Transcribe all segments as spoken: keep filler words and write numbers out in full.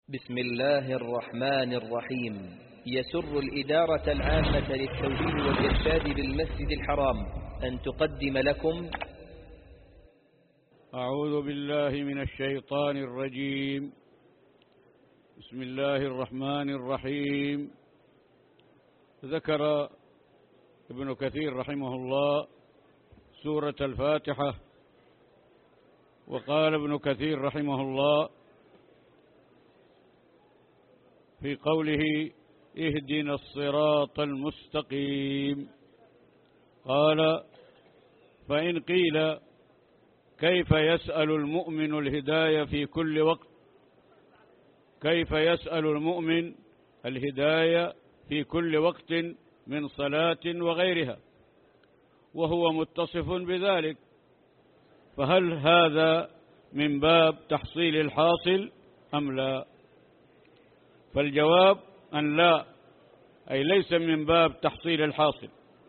بسم الله الرحمن الرحيم. يسر الإدارة العامة للتوجيه والإرشاد بالمسجد الحرام أن تقدم لكم أعوذ بالله من الشيطان الرجيم. بسم الله الرحمن الرحيم. ذكر ابن كثير رحمه الله سورة الفاتحة، وقال ابن كثير رحمه الله في قوله اهدنا الصراط المستقيم، قال: فإن قيل كيف يسأل المؤمن الهداية في كل وقت كيف يسأل المؤمن الهداية في كل وقت من صلاة وغيرها وهو متصف بذلك، فهل هذا من باب تحصيل الحاصل أم لا؟ فالجواب أن لا، أي ليس من باب تحصيل الحاصل،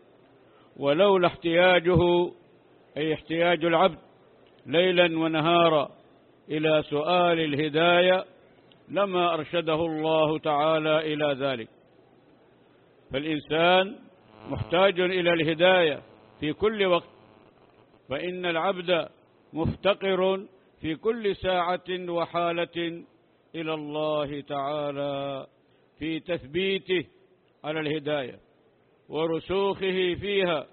ولولا احتياجه أي احتياج العبد ليلا ونهارا إلى سؤال الهداية لما أرشده الله تعالى إلى ذلك. فالإنسان محتاج إلى الهداية في كل وقت، فإن العبد مفتقر في كل ساعة وحالة إلى الله تعالى في تثبيته على الهداية ورسوخه فيها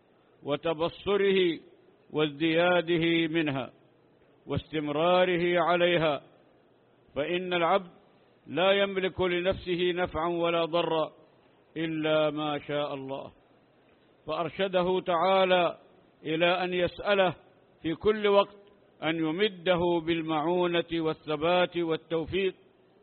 وتبصره وازدياده منها واستمراره عليها، فإن العبد لا يملك لنفسه نفعا ولا ضرا إلا ما شاء الله، فأرشده تعالى إلى أن يسأله في كل وقت أن يمده بالمعونة والثبات والتوفيق.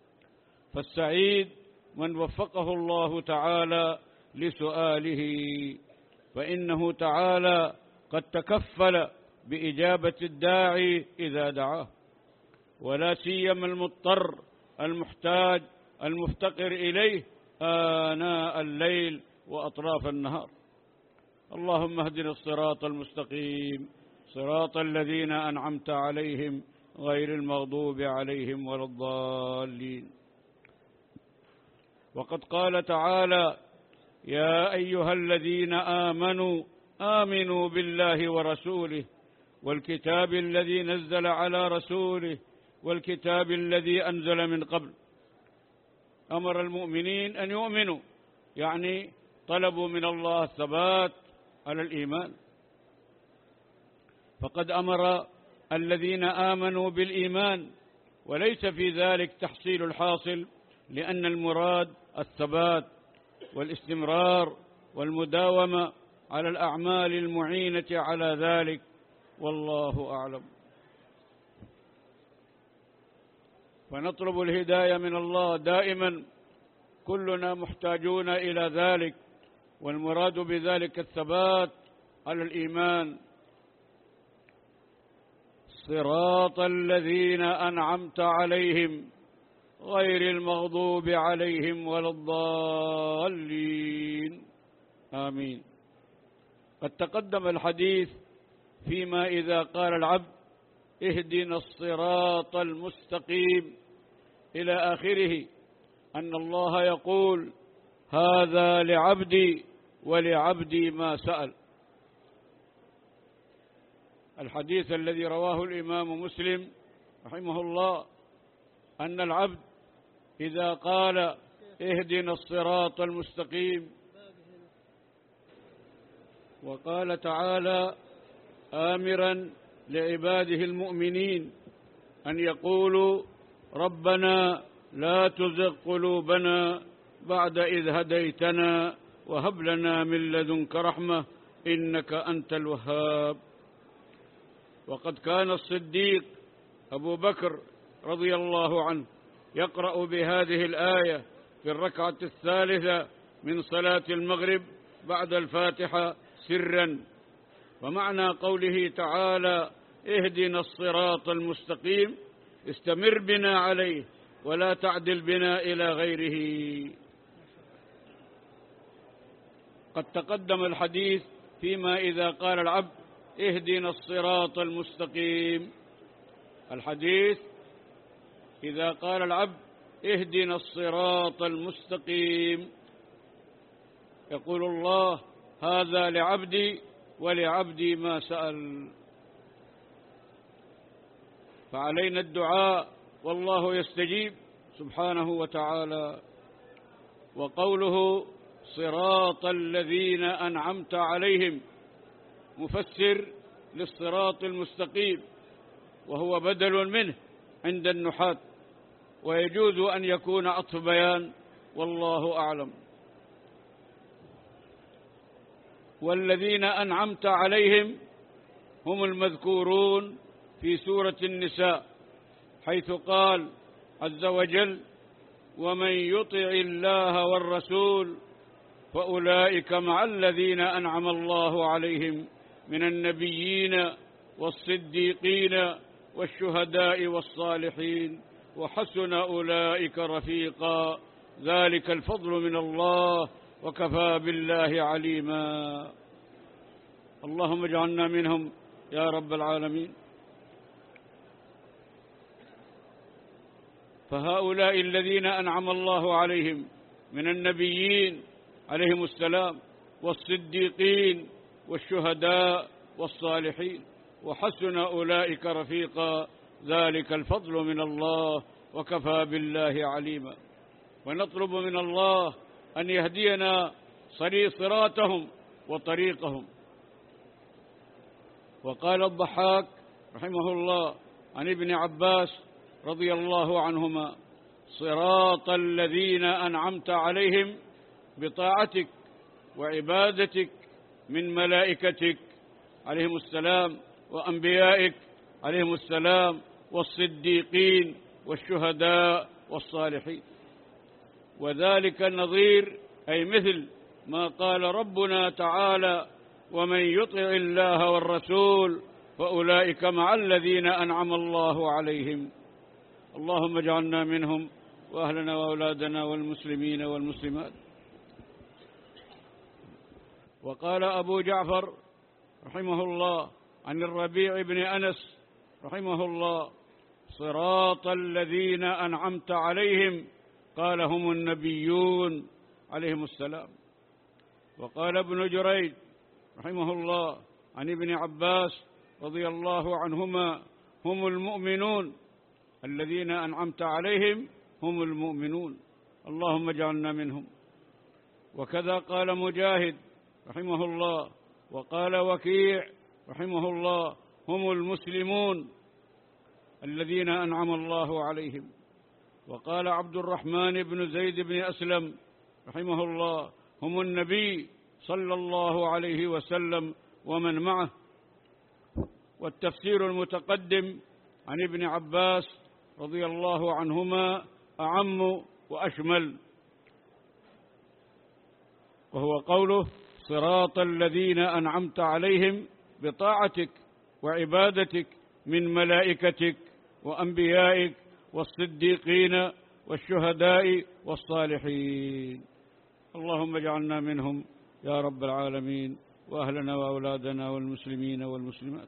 فالسعيد من وفقه الله تعالى لسؤاله، فإنه تعالى قد تكفل بإجابة الداعي إذا دعاه، ولا سيما المضطر المحتاج المفتقر إليه آناء الليل وأطراف النهار. اللهم اهدنا الصراط المستقيم صراط الذين أنعمت عليهم غير المغضوب عليهم ولا الضالين. وقد قال تعالى: يا أيها الذين آمنوا آمنوا بالله ورسوله والكتاب الذي نزل على رسوله والكتاب الذي أنزل من قبل. أمر المؤمنين أن يؤمنوا، يعني طلبوا من الله الثبات على الإيمان، فقد أمر الذين آمنوا بالإيمان، وليس في ذلك تحصيل الحاصل، لأن المراد الثبات والاستمرار والمداومة على الأعمال المعينة على ذلك، والله أعلم. فنطلب الهداية من الله دائما، كلنا محتاجون إلى ذلك، والمراد بذلك الثبات على الإيمان. صراط الذين أنعمت عليهم غير المغضوب عليهم ولا الضالين، آمين. قد تقدم الحديث فيما إذا قال العبد اهدنا الصراط المستقيم إلى آخره أن الله يقول: هذا لعبدي ولعبدي ما سأل. الحديث الذي رواه الإمام مسلم رحمه الله أن العبد إذا قال اهدنا الصراط المستقيم، وقال تعالى آمرا لعباده المؤمنين أن يقولوا ربنا لا تزغ قلوبنا بعد إذ هديتنا وهب لنا من لدنك رحمة إنك أنت الوهاب. وقد كان الصديق أبو بكر رضي الله عنه يقرأ بهذه الآية في الركعة الثالثة من صلاة المغرب بعد الفاتحة سرا. ومعنى قوله تعالى اهدنا الصراط المستقيم استمر بنا عليه ولا تعدل بنا إلى غيره. قد تقدم الحديث فيما إذا قال العبد اهدنا الصراط المستقيم. الحديث إذا قال العبد اهدنا الصراط المستقيم. يقول الله: هذا لعبدي ولعبدي ما سأل. فعلينا الدعاء والله يستجيب سبحانه وتعالى. وقوله: صراط الذين أنعمت عليهم، مفسر للصراط المستقيم، وهو بدل منه عند النحاة، ويجوز أن يكون عطف بيان، والله أعلم. والذين أنعمت عليهم هم المذكورون في سورة النساء، حيث قال عز وجل: ومن يطع الله والرسول فأولئك مع الذين أنعم الله عليهم من النبيين والصديقين والشهداء والصالحين وحسن أولئك رفيقا، ذلك الفضل من الله وكفى بالله عليما. اللهم اجعلنا منهم يا رب العالمين. فهؤلاء الذين أنعم الله عليهم من النبيين عليهم السلام والصديقين والشهداء والصالحين وحسن أولئك رفيقا، ذلك الفضل من الله وكفى بالله عليما. ونطلب من الله أن يهدينا صراطهم وطريقهم. وقال الضحاك رحمه الله عن ابن عباس رضي الله عنهما: صراط الذين أنعمت عليهم بطاعتك وعبادتك من ملائكتك عليهم السلام وأنبيائك عليهم السلام والصديقين والشهداء والصالحين. وذلك النظير أي مثل ما قال ربنا تعالى: ومن يطع الله والرسول فأولئك مع الذين أنعم الله عليهم. اللهم اجعلنا منهم وأهلنا وأولادنا والمسلمين والمسلمات. وقال أبو جعفر رحمه الله عن الربيع بن أنس رحمه الله: صراط الذين أنعمت عليهم، قال هم النبيون عليهم السلام. وقال ابن جريج رحمه الله عن ابن عباس رضي الله عنهما: هم المؤمنون الذين أنعمت عليهم هم المؤمنون، اللهم اجعلنا منهم. وكذا قال مجاهد رحمه الله، وقال وكيع رحمه الله: هم المسلمون الذين أنعم الله عليهم. وقال عبد الرحمن بن زيد بن أسلم رحمه الله: هم النبي صلى الله عليه وسلم ومن معه. والتفسير المتقدم عن ابن عباس رضي الله عنهما أعم وأشمل، وهو قوله: صراط الذين أنعمت عليهم بطاعتك وعبادتك من ملائكتك وأنبيائك والصديقين والشهداء والصالحين. اللهم اجعلنا منهم يا رب العالمين، وأهلنا وأولادنا والمسلمين والمسلمات.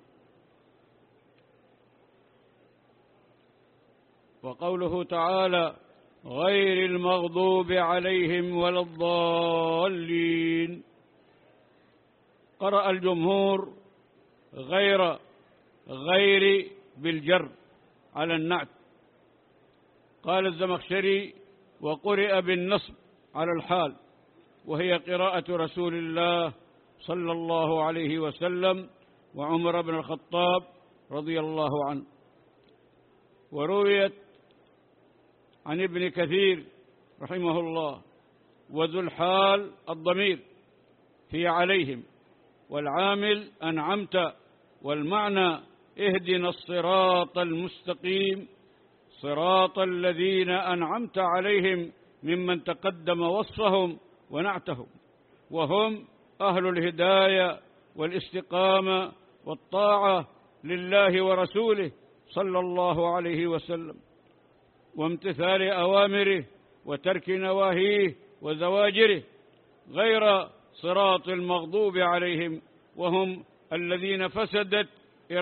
وقوله تعالى: غير المغضوب عليهم ولا الضالين، قرأ الجمهور غير غير بالجر على النعت. قال الزمخشري: وقرئ بالنصب على الحال، وهي قراءة رسول الله صلى الله عليه وسلم وعمر بن الخطاب رضي الله عنه. ورويت عن ابن كثير رحمه الله: وذو الحال الضمير في عليهم، والعامل أنعمت، والمعنى اهدنا الصراط المستقيم صراط الذين أنعمت عليهم ممن تقدم وصفهم ونعتهم، وهم أهل الهداية والاستقامة والطاعة لله ورسوله صلى الله عليه وسلم، وامتثال أوامره وترك نواهيه وزواجره، غير صراط المغضوب عليهم، وهم الذين فسدت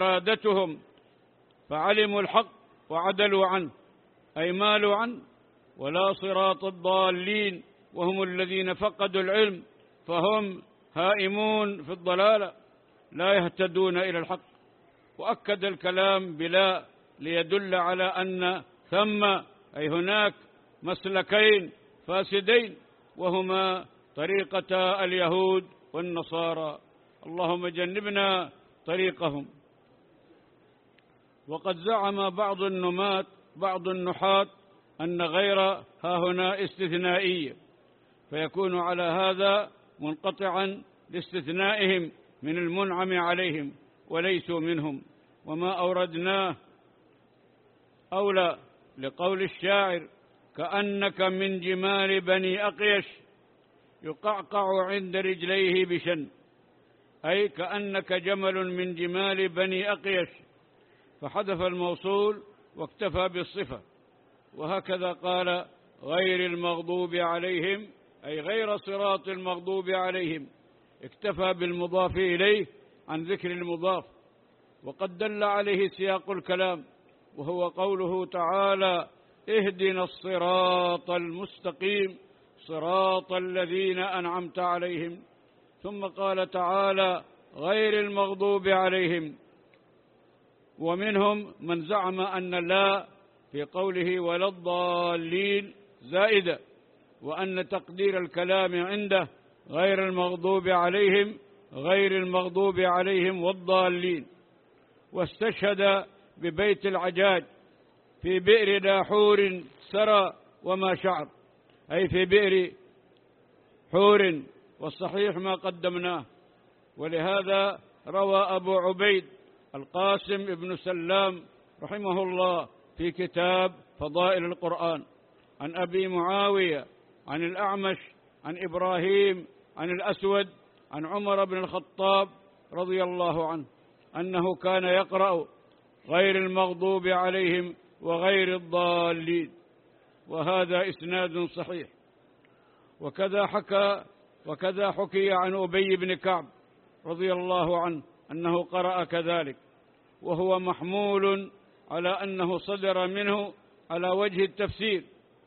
إرادتهم فعلموا الحق وعدلوا عنه، أي مالوا عنه ولا صراط الضالين وهم الذين فقدوا العلم فهم هائمون في الضلالة لا يهتدون إلى الحق. وأكد الكلام بلا ليدل على أن ثم أي هناك مسلكين فاسدين وهما طريقة اليهود والنصارى، اللهم جنبنا طريقهم. وقد زعم بعض النماة بعض النحاة أن غير ها هنا استثنائية، فيكون على هذا منقطعا لاستثنائهم من المنعم عليهم وليسوا منهم. وما أوردناه أولى لقول الشاعر: كأنك من جمال بني أقيش يقعقع عند رجليه بشن، أي كأنك جمل من جمال بني أقيش، فحذف الموصول واكتفى بالصفة. وهكذا قال: غير المغضوب عليهم، أي غير صراط المغضوب عليهم، اكتفى بالمضاف إليه عن ذكر المضاف. وقد دل عليه سياق الكلام، وهو قوله تعالى: اهدنا الصراط المستقيم صراط الذين أنعمت عليهم. ثم قال تعالى: غير المغضوب عليهم. ومنهم من زعم أن لا في قوله ولا الضالين زائدة، وأن تقدير الكلام عنده غير المغضوب عليهم غير المغضوب عليهم والضالين. واستشهد ببيت العجاج: في بئر داحور سرى وما شعر، أي في بئر حور، والصحيح ما قدمناه. ولهذا روى أبو عبيد القاسم بن سلام رحمه الله في كتاب فضائل القرآن عن أبي معاوية عن الأعمش عن إبراهيم عن الأسود عن عمر بن الخطاب رضي الله عنه أنه كان يقرأ غير المغضوب عليهم وغير الضالين، وهذا إسناد صحيح. وكذا حكى وكذا حكي عن أبي بن كعب رضي الله عنه أنه قرأ كذلك، وهو محمول على أنه صدر منه على وجه التفسير،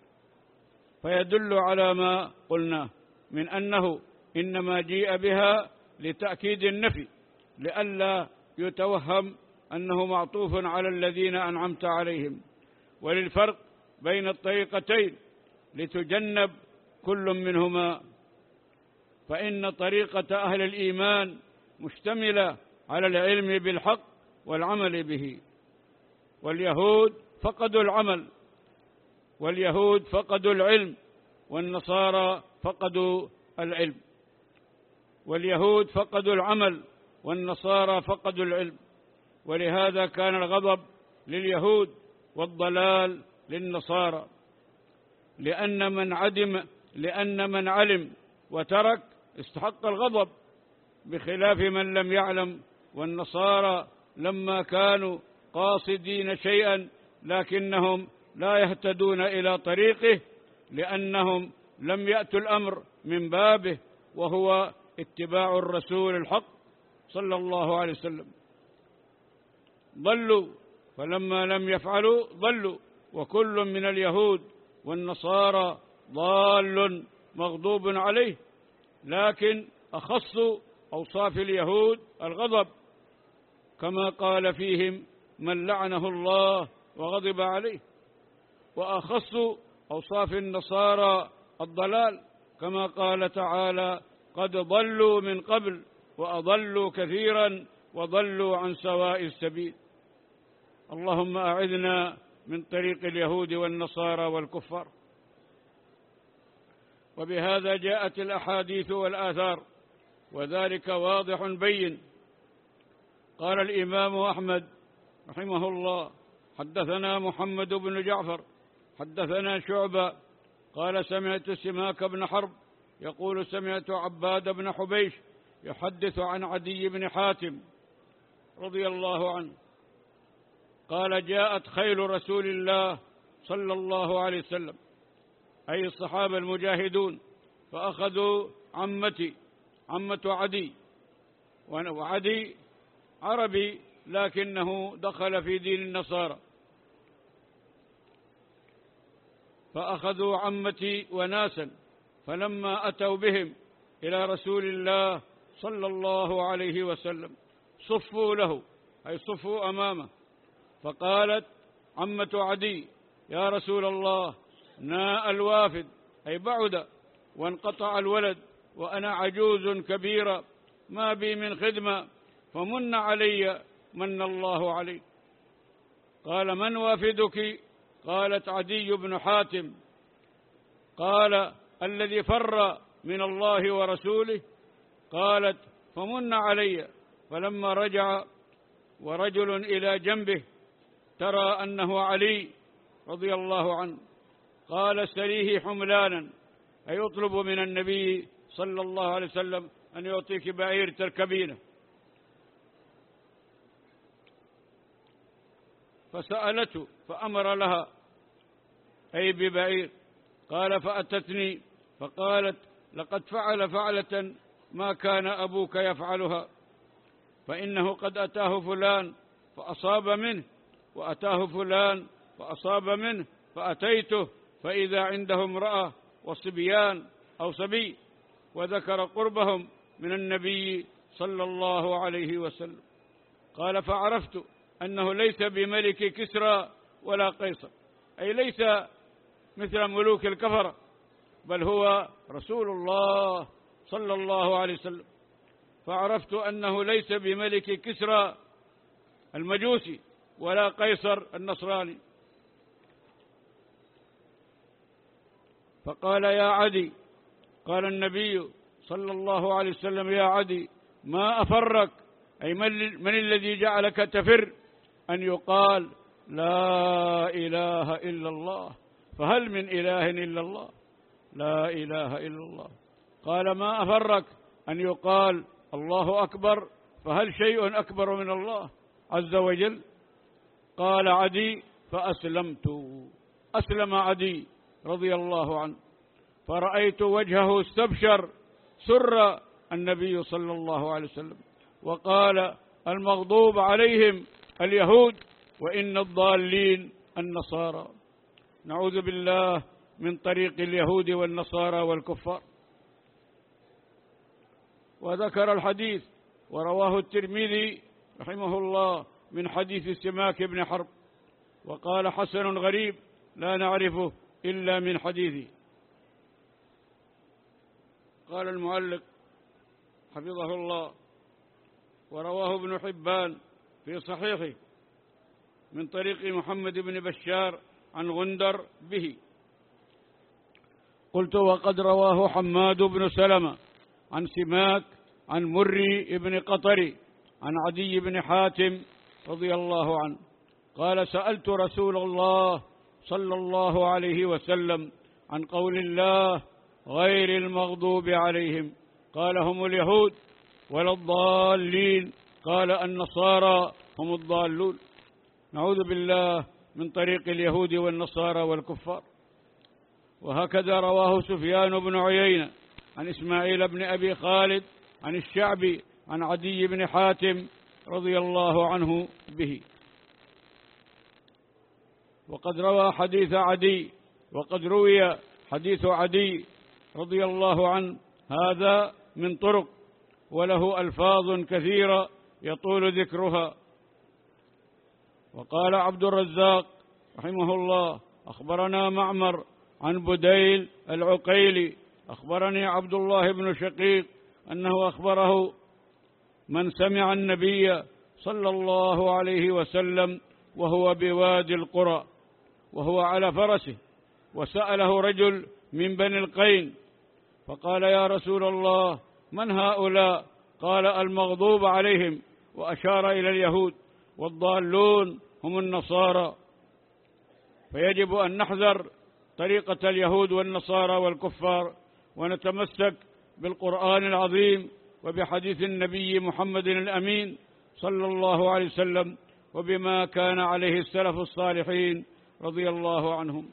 فيدل على ما قلناه من أنه إنما جيء بها لتأكيد النفي، لئلا يتوهم أنه معطوف على الذين أنعمت عليهم، وللفرق بين الطريقتين لتجنب كل منهما. فإن طريقة أهل الإيمان مشتملة على العلم بالحق والعمل به، واليهود فقدوا العمل، واليهود فقدوا العلم، والنصارى فقدوا العلم. واليهود فقدوا العمل والنصارى فقدوا العلم، ولهذا كان الغضب لليهود والضلال للنصارى، لأن من عدم لأن من علم وترك استحق الغضب، بخلاف من لم يعلم. والنصارى لما كانوا قاصدين شيئا لكنهم لا يهتدون إلى طريقه، لأنهم لم يأتوا الأمر من بابه، وهو اتباع الرسول الحق صلى الله عليه وسلم. ضلوا، فلما لم يفعلوا ضلوا. وكل من اليهود والنصارى ضال مغضوب عليه، لكن أخص أوصاف اليهود الغضب، كما قال فيهم من لعنه الله وغضب عليه. وأخص أوصاف النصارى الضلال، كما قال تعالى قد ضلوا من قبل وأضلوا كثيرا وضلوا عن سواء السبيل. اللهم أعذنا من طريق اليهود والنصارى والكفار. وبهذا جاءت الأحاديث والآثار، وذلك واضح بين. قال الإمام أحمد رحمه الله: حدثنا محمد بن جعفر حدثنا شعبة قال سمعت سماك بن حرب يقول سمعت عباد بن حبيش يحدث عن عدي بن حاتم رضي الله عنه قال: جاءت خيل رسول الله صلى الله عليه وسلم، أي الصحابة المجاهدون، فأخذوا عمتي عمة عدي، وعدي عربي لكنه دخل في دين النصارى، فأخذوا عمتي وناسا، فلما أتوا بهم إلى رسول الله صلى الله عليه وسلم صفوا له، أي صفوا أمامه. فقالت عمة عدي: يا رسول الله، ناء الوافد، أي بعد وانقطع الولد، وأنا عجوز كبيرة ما بي من خدمة، فمن علي من الله عليك. قال: من وافدك؟ قالت: عدي بن حاتم. قال: الذي فر من الله ورسوله. قالت: فمن علي. فلما رجع ورجل إلى جنبه ترى أنه علي رضي الله عنه، قال: سليه حملانا، أي يطلب من النبي صلى الله عليه وسلم أن يعطيك بعير تركبينه. فسألته فأمر لها، أي ببعير. قال: فأتتني فقالت: لقد فعل فعلة ما كان أبوك يفعلها، فإنه قد أتاه فلان فأصاب منه، وأتاه فلان فأصاب منه، فأتيته فإذا عنده امرأة وصبيان أو صبي، وذكر قربهم من النبي صلى الله عليه وسلم. قال: فعرفت أنه ليس بملك كسرى ولا قيصر، أي ليس مثل ملوك الكفرة، بل هو رسول الله صلى الله عليه وسلم. فعرفت أنه ليس بملك كسرى المجوسي ولا قيصر النصراني. فقال: يا عدي. قال النبي صلى الله عليه وسلم: يا عدي، ما أفرك، أي من الذي جعلك تفر؟ أن يقال: لا إله إلا الله، فهل من إله إلا الله؟ لا إله إلا الله. قال: ما أفرك أن يقال الله أكبر، فهل شيء أكبر من الله عز وجل؟ قال عدي: فأسلمت. أسلم عدي رضي الله عنه، فرأيت وجهه استبشر، سر النبي صلى الله عليه وسلم، وقال: المغضوب عليهم اليهود، وإن الضالين النصارى. نعوذ بالله من طريق اليهود والنصارى والكفار. وذكر الحديث ورواه الترمذي رحمه الله من حديث سماك بن حرب، وقال: حسن غريب لا نعرفه إلا من حديثه. قال المعلق حفظه الله: ورواه ابن حبان في صحيحه من طريق محمد بن بشار عن غندر به. قلت: وقد رواه حماد بن سلمة عن سماك عن مري بن قطري عن عدي بن حاتم رضي الله عنه قال: سألت رسول الله صلى الله عليه وسلم عن قول الله: غير المغضوب عليهم. قال: هم اليهود. ولا الضالين. قال: النصارى هم الضالون. نعوذ بالله من طريق اليهود والنصارى والكفار. وهكذا رواه سفيان بن عيينة عن إسماعيل بن أبي خالد عن الشعبي عن عدي بن حاتم رضي الله عنه به. وقد روى حديث عدي وقد روي حديث عدي رضي الله عنه هذا من طرق، وله ألفاظ كثيرة يطول ذكرها. وقال عبد الرزاق رحمه الله: أخبرنا معمر عن بديل العقيلي أخبرني عبد الله بن شقيق أنه أخبره من سمع النبي صلى الله عليه وسلم وهو بوادي القرى وهو على فرسه، وسأله رجل من بني القين فقال: يا رسول الله، من هؤلاء؟ قال: المغضوب عليهم، وأشار إلى اليهود، والضالون هم النصارى. فيجب أن نحذر طريقة اليهود والنصارى والكفار، ونتمسك بالقرآن العظيم وبحديث النبي محمد الأمين صلى الله عليه وسلم، وبما كان عليه السلف الصالحين رضي الله عنهم.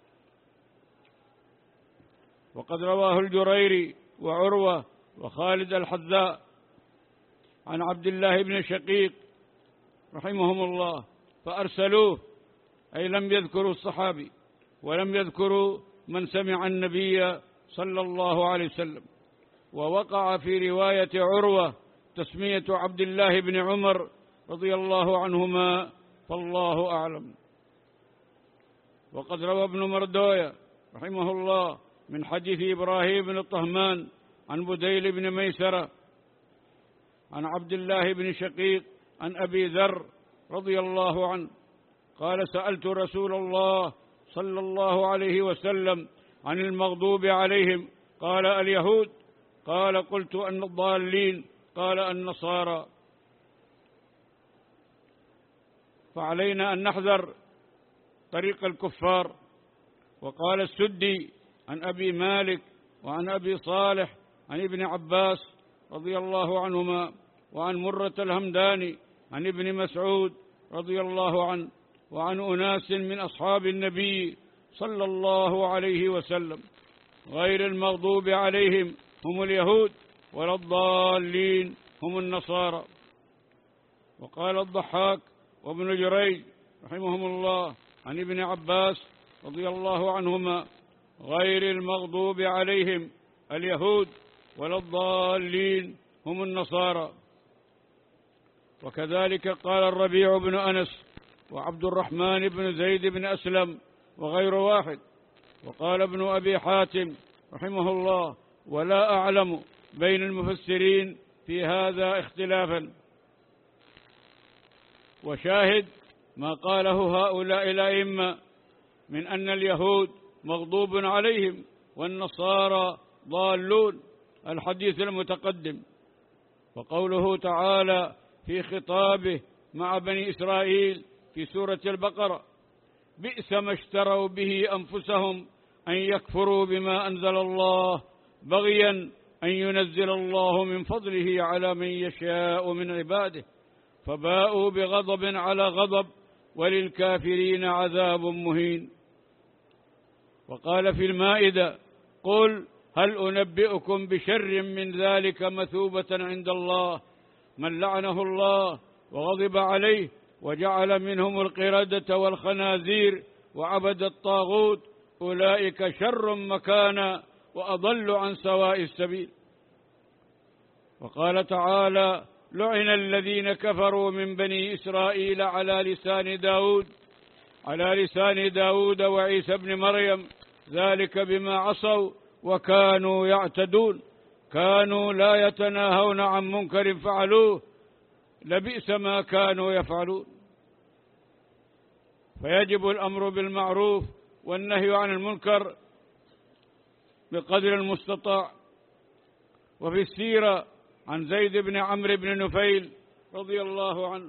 وقد رواه الجريري وعروة وخالد الحذاء عن عبد الله بن شقيق رحمهم الله، فأرسلوه، أي لم يذكروا الصحابي، ولم يذكروا من سمع النبي صلى الله عليه وسلم. ووقع في رواية عروة تسمية عبد الله بن عمر رضي الله عنهما، فالله أعلم. وقد روى ابن مردوية رحمه الله من حديث إبراهيم بن طهمان عن بديل بن ميسرة عن عبد الله بن شقيق عن أبي ذر رضي الله عنه قال: سألت رسول الله صلى الله عليه وسلم عن المغضوب عليهم، قال: اليهود. قال: قلت: أن الضالين؟ قال: النصارى. فعلينا أن نحذر طريق الكفار. وقال السدي عن أبي مالك وعن أبي صالح عن ابن عباس رضي الله عنهما وعن مرة الهمداني عن ابن مسعود رضي الله عنه وعن أناس من أصحاب النبي صلى الله عليه وسلم: غير المغضوب عليهم هم اليهود، ولا الضالين هم النصارى. وقال الضحاك وابن جريج رحمهم الله عن ابن عباس رضي الله عنهما: غير المغضوب عليهم اليهود، ولا الضالين هم النصارى. وكذلك قال الربيع بن أنس وعبد الرحمن بن زيد بن أسلم وغير واحد. وقال ابن أبي حاتم رحمه الله: ولا أعلم بين المفسرين في هذا اختلافا. وشاهد ما قاله هؤلاء الأئمة من أن اليهود مغضوب عليهم والنصارى ضالون الحديث المتقدم. وقوله تعالى في خطابه مع بني إسرائيل في سورة البقرة: بئس ما اشتروا به أنفسهم أن يكفروا بما أنزل الله بغيا أن ينزل الله من فضله على من يشاء من عباده فباءوا بغضب على غضب وللكافرين عذاب مهين. وقال في المائدة: قل هل أنبئكم بشر من ذلك مثوبة عند الله من لعنه الله وغضب عليه وجعل منهم القردة والخنازير وعبد الطاغوت أولئك شر مكانا وأضل عن سواء السبيل. وقال تعالى: لعن الذين كفروا من بني إسرائيل على لسان داود على لسان داود وعيسى بن مريم ذلك بما عصوا وكانوا يعتدون كانوا لا يتناهون عن منكر فعلوه لبئس ما كانوا يفعلون. فيجب الأمر بالمعروف والنهي عن المنكر بقدر المستطاع. وفي السيرة عن زيد بن عمرو بن نفيل رضي الله عنه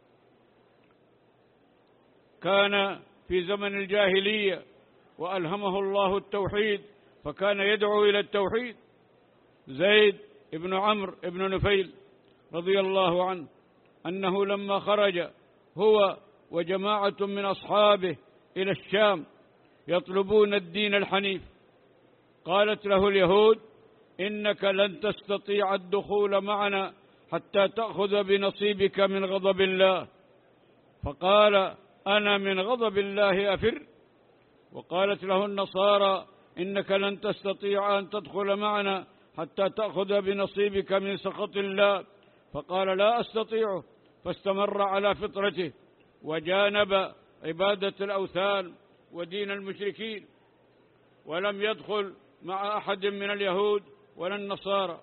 كان في زمن الجاهلية وألهمه الله التوحيد فكان يدعو إلى التوحيد. زيد بن عمرو بن نفيل رضي الله عنه أنه لما خرج هو وجماعة من أصحابه إلى الشام يطلبون الدين الحنيف، قالت له اليهود: إنك لن تستطيع الدخول معنا حتى تأخذ بنصيبك من غضب الله. فقال: أنا من غضب الله أفر. وقالت له النصارى: إنك لن تستطيع أن تدخل معنا حتى تأخذ بنصيبك من سخط الله. فقال: لا أستطيع. فاستمر على فطرته وجانب عبادة الأوثان ودين المشركين، ولم يدخل مع أحد من اليهود ولا النصارى.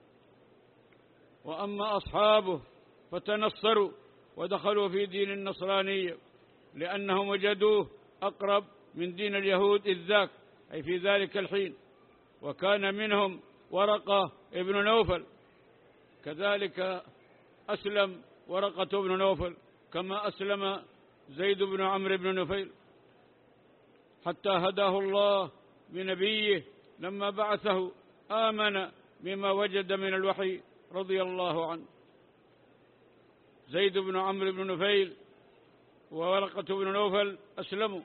وأما أصحابه فتنصروا ودخلوا في دين النصرانية لأنهم وجدوه أقرب من دين اليهود إذ ذاك، أي في ذلك الحين. وكان منهم ورقة ابن نوفل، كذلك أسلم ورقة ابن نوفل كما أسلم زيد بن عمرو بن نفيل، حتى هداه الله بنبيه لما بعثه آمن بما وجد من الوحي رضي الله عنه. زيد بن عمرو بن نفيل وورقة بن نوفل أسلموا.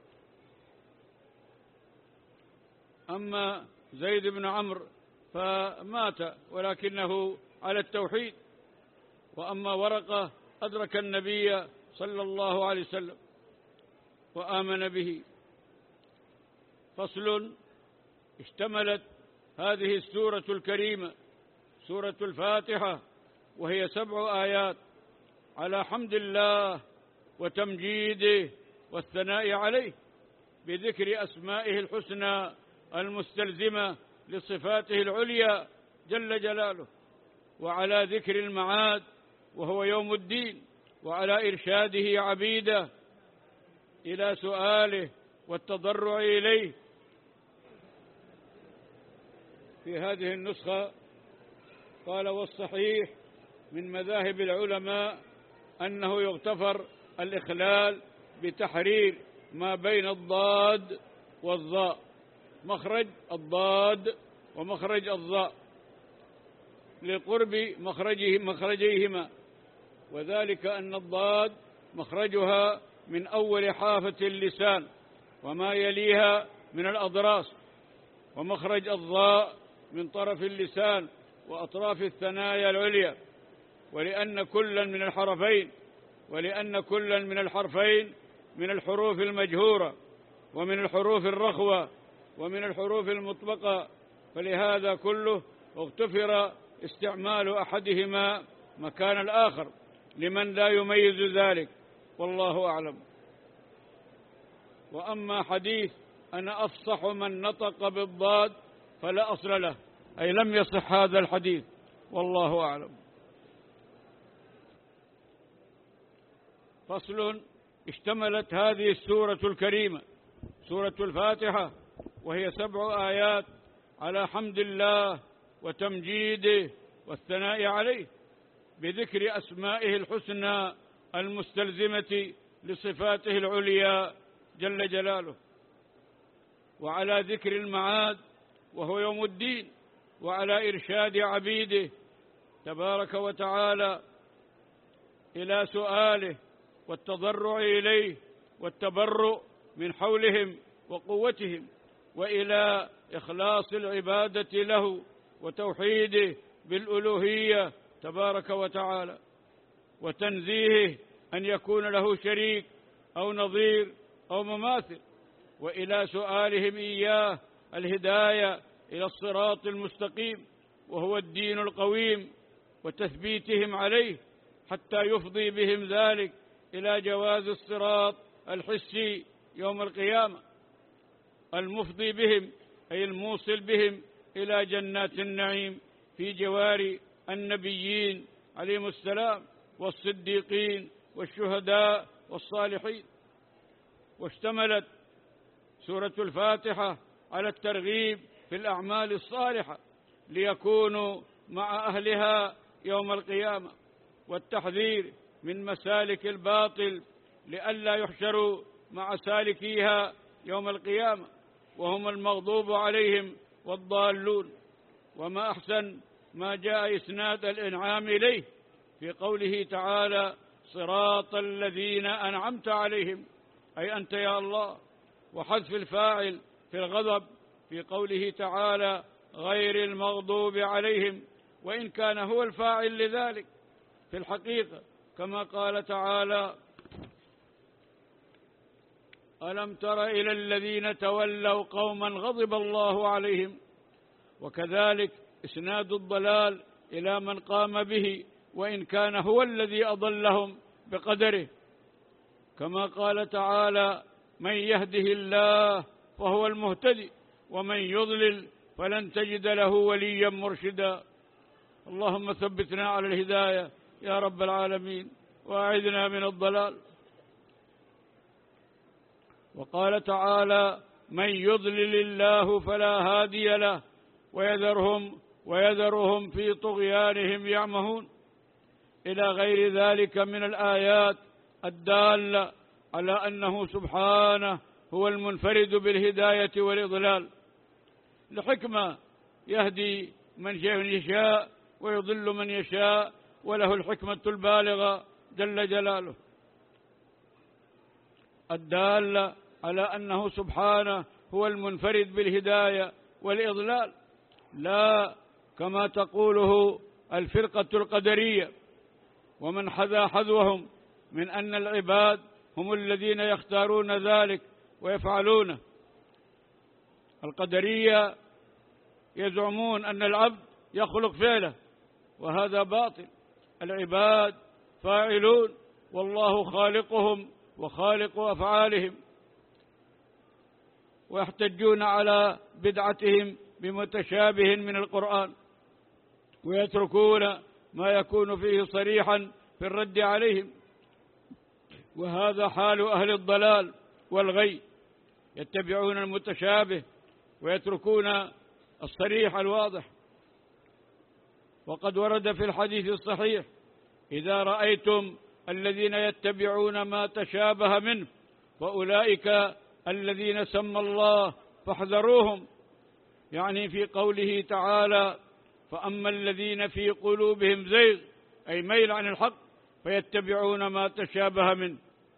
أما زيد بن عمرو فمات ولكنه على التوحيد، وأما ورقة أدرك النبي صلى الله عليه وسلم وآمن به. فصل. اشتملت هذه السورة الكريمة سورة الفاتحة وهي سبع آيات على حمد الله وتمجيده والثناء عليه بذكر أسمائه الحسنى المستلزمة لصفاته العليا جل جلاله، وعلى ذكر المعاد وهو يوم الدين، وعلى إرشاده عبيده إلى سؤاله والتضرع إليه. في هذه النسخة قال: والصحيح من مذاهب العلماء أنه يغتفر الإخلال بتحرير ما بين الضاد والظاء، مخرج الضاد ومخرج الظاء لقرب مخرجه مخرجيهما، وذلك أن الضاد مخرجها من أول حافة اللسان وما يليها من الأضراس، ومخرج الظاء من طرف اللسان وأطراف الثنايا العليا. ولأن كلا من الحرفين ولأن كلا من الحرفين من الحروف المجهورة ومن الحروف الرخوة ومن الحروف المطبقة، فلهذا كله اغتفر استعمال أحدهما مكان الآخر لمن لا يميز ذلك، والله أعلم. وأما حديث أنا أفصح من نطق بالضاد فلا أصل له، أي لم يصح هذا الحديث، والله أعلم. فصل. اشتملت هذه السورة الكريمة سورة الفاتحة وهي سبع آيات على حمد الله وتمجيده والثناء عليه بذكر أسمائه الحسنى المستلزمة لصفاته العليا جل جلاله، وعلى ذكر المعاد وهو يوم الدين، وعلى إرشاد عبيده تبارك وتعالى إلى سؤاله والتضرع إليه والتبرؤ من حولهم وقوتهم، وإلى إخلاص العبادة له وتوحيده بالألوهية تبارك وتعالى، وتنزيهه أن يكون له شريك أو نظير أو مماثل، وإلى سؤالهم إياه الهداية إلى الصراط المستقيم وهو الدين القويم، وتثبيتهم عليه حتى يفضي بهم ذلك إلى جواز الصراط الحسي يوم القيامة، المفضي بهم أي الموصل بهم إلى جنات النعيم في جوار النبيين عليهم السلام والصديقين والشهداء والصالحين. واشتملت سورة الفاتحة على الترغيب في الأعمال الصالحة ليكونوا مع أهلها يوم القيامة، والتحذير من مسالك الباطل لئلا يحشروا مع سالكيها يوم القيامة وهم المغضوب عليهم والضالون. وما أحسن ما جاء إسناد الإنعام إليه في قوله تعالى: صراط الذين أنعمت عليهم، أي أنت يا الله، وحذف الفاعل في الغضب في قوله تعالى: غير المغضوب عليهم، وإن كان هو الفاعل لذلك في الحقيقة، كما قال تعالى: ألم تر إلى الذين تولوا قوما غضب الله عليهم. وكذلك إسناد الضلال إلى من قام به وإن كان هو الذي أضلهم بقدره، كما قال تعالى: من يهده الله فهو المهتدي ومن يضلل فلن تجد له وليا مرشدا. اللهم ثبتنا على الهداية يا رب العالمين، وأعذنا من الضلال. وقال تعالى: من يضلل الله فلا هادي له ويذرهم ويذرهم في طغيانهم يعمهون، إلى غير ذلك من الآيات الدالة على أنه سبحانه هو المنفرد بالهداية والإضلال، لحكمة يهدي من يشاء ويضل من يشاء، وله الحكمة البالغة جل جلاله، الدالة على أنه سبحانه هو المنفرد بالهداية والإضلال، لا كما تقوله الفرقة القدرية ومن حذا حذوهم من أن العباد هم الذين يختارون ذلك ويفعلونه. القدرية يزعمون أن العبد يخلق فعله، وهذا باطل. العباد فاعلون والله خالقهم وخالق أفعالهم، ويحتجون على بدعتهم بمتشابه من القرآن، ويتركون ما يكون فيه صريحا في الرد عليهم. وهذا حال أهل الضلال والغي، يتبعون المتشابه ويتركون الصريح الواضح. وقد ورد في الحديث الصحيح: إذا رأيتم الذين يتبعون ما تشابه منه فأولئك الذين سمى الله فاحذروهم، يعني في قوله تعالى: فأما الذين في قلوبهم زيغ، أي ميل عن الحق، فيتبعون ما تشابه منه.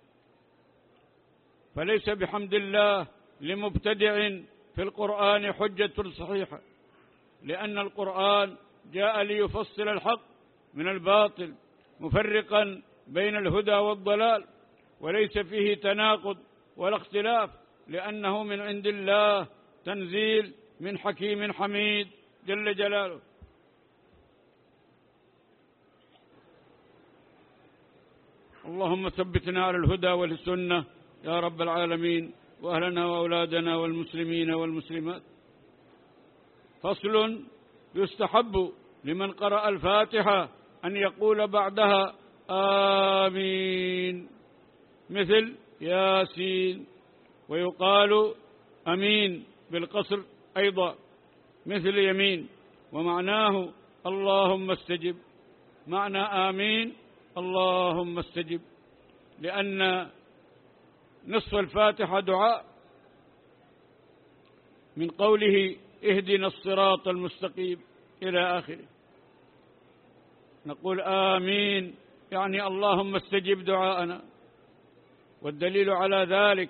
فليس بحمد الله لمبتدع في القرآن حجة صحيحة، لأن القرآن جاء ليفصل الحق من الباطل، مفرقا بين الهدى والضلال، وليس فيه تناقض ولا اختلاف، لأنه من عند الله، تنزيل من حكيم حميد جل جلاله. اللهم ثبتنا على الهدى والسنة يا رب العالمين، وأهلنا وأولادنا والمسلمين والمسلمات. فصل: يستحب لمن قرأ الفاتحة أن يقول بعدها آمين، مثل ياسين، ويقال أمين بالقصر أيضا مثل يمين، ومعناه اللهم استجب. معنى آمين اللهم استجب، لأن نصف الفاتحة دعاء، من قوله اهدنا الصراط المستقيم إلى آخره. نقول آمين يعني اللهم استجب دعاءنا. والدليل على ذلك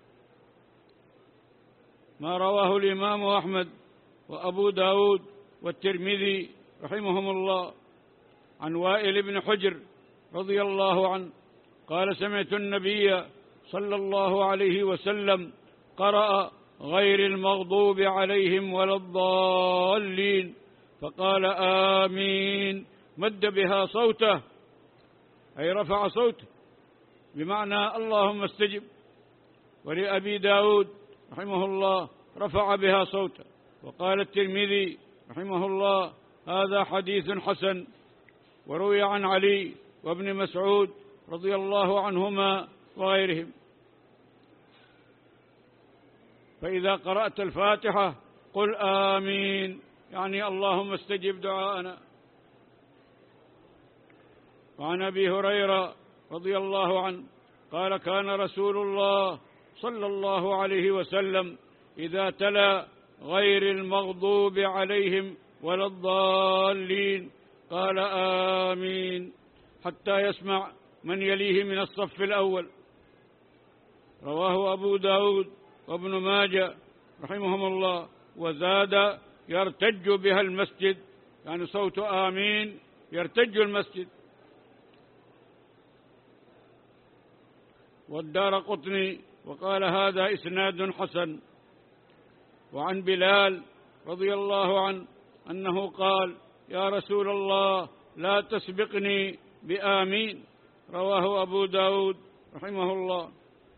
ما رواه الإمام أحمد وأبو داود والترمذي رحمهم الله عن وائل بن حجر رضي الله عنه قال: سمعت النبي صلى الله عليه وسلم قرأ غير المغضوب عليهم ولا الضالين، فقال آمين، مد بها صوته، أي رفع صوته، بمعنى اللهم استجب. ولأبي داود رحمه الله رفع بها صوته. وقال الترمذي رحمه الله: هذا حديث حسن. وروي عن علي وابن مسعود رضي الله عنهما وغيرهم. فإذا قرأت الفاتحة قل آمين، يعني اللهم استجب دعاءنا. وعن أبي هريرة رضي الله عنه قال: كان رسول الله صلى الله عليه وسلم إذا تلا غير المغضوب عليهم ولا الضالين قال آمين، حتى يسمع من يليه من الصف الأول. رواه أبو داود وابن ماجه رحمهم الله. وزاد: يرتج بها المسجد، يعني صوت آمين يرتج المسجد. والدارقطني وقال: هذا إسناد حسن. وعن بلال رضي الله عنه أنه قال: يا رسول الله لا تسبقني بآمين. رواه أبو داود رحمه الله.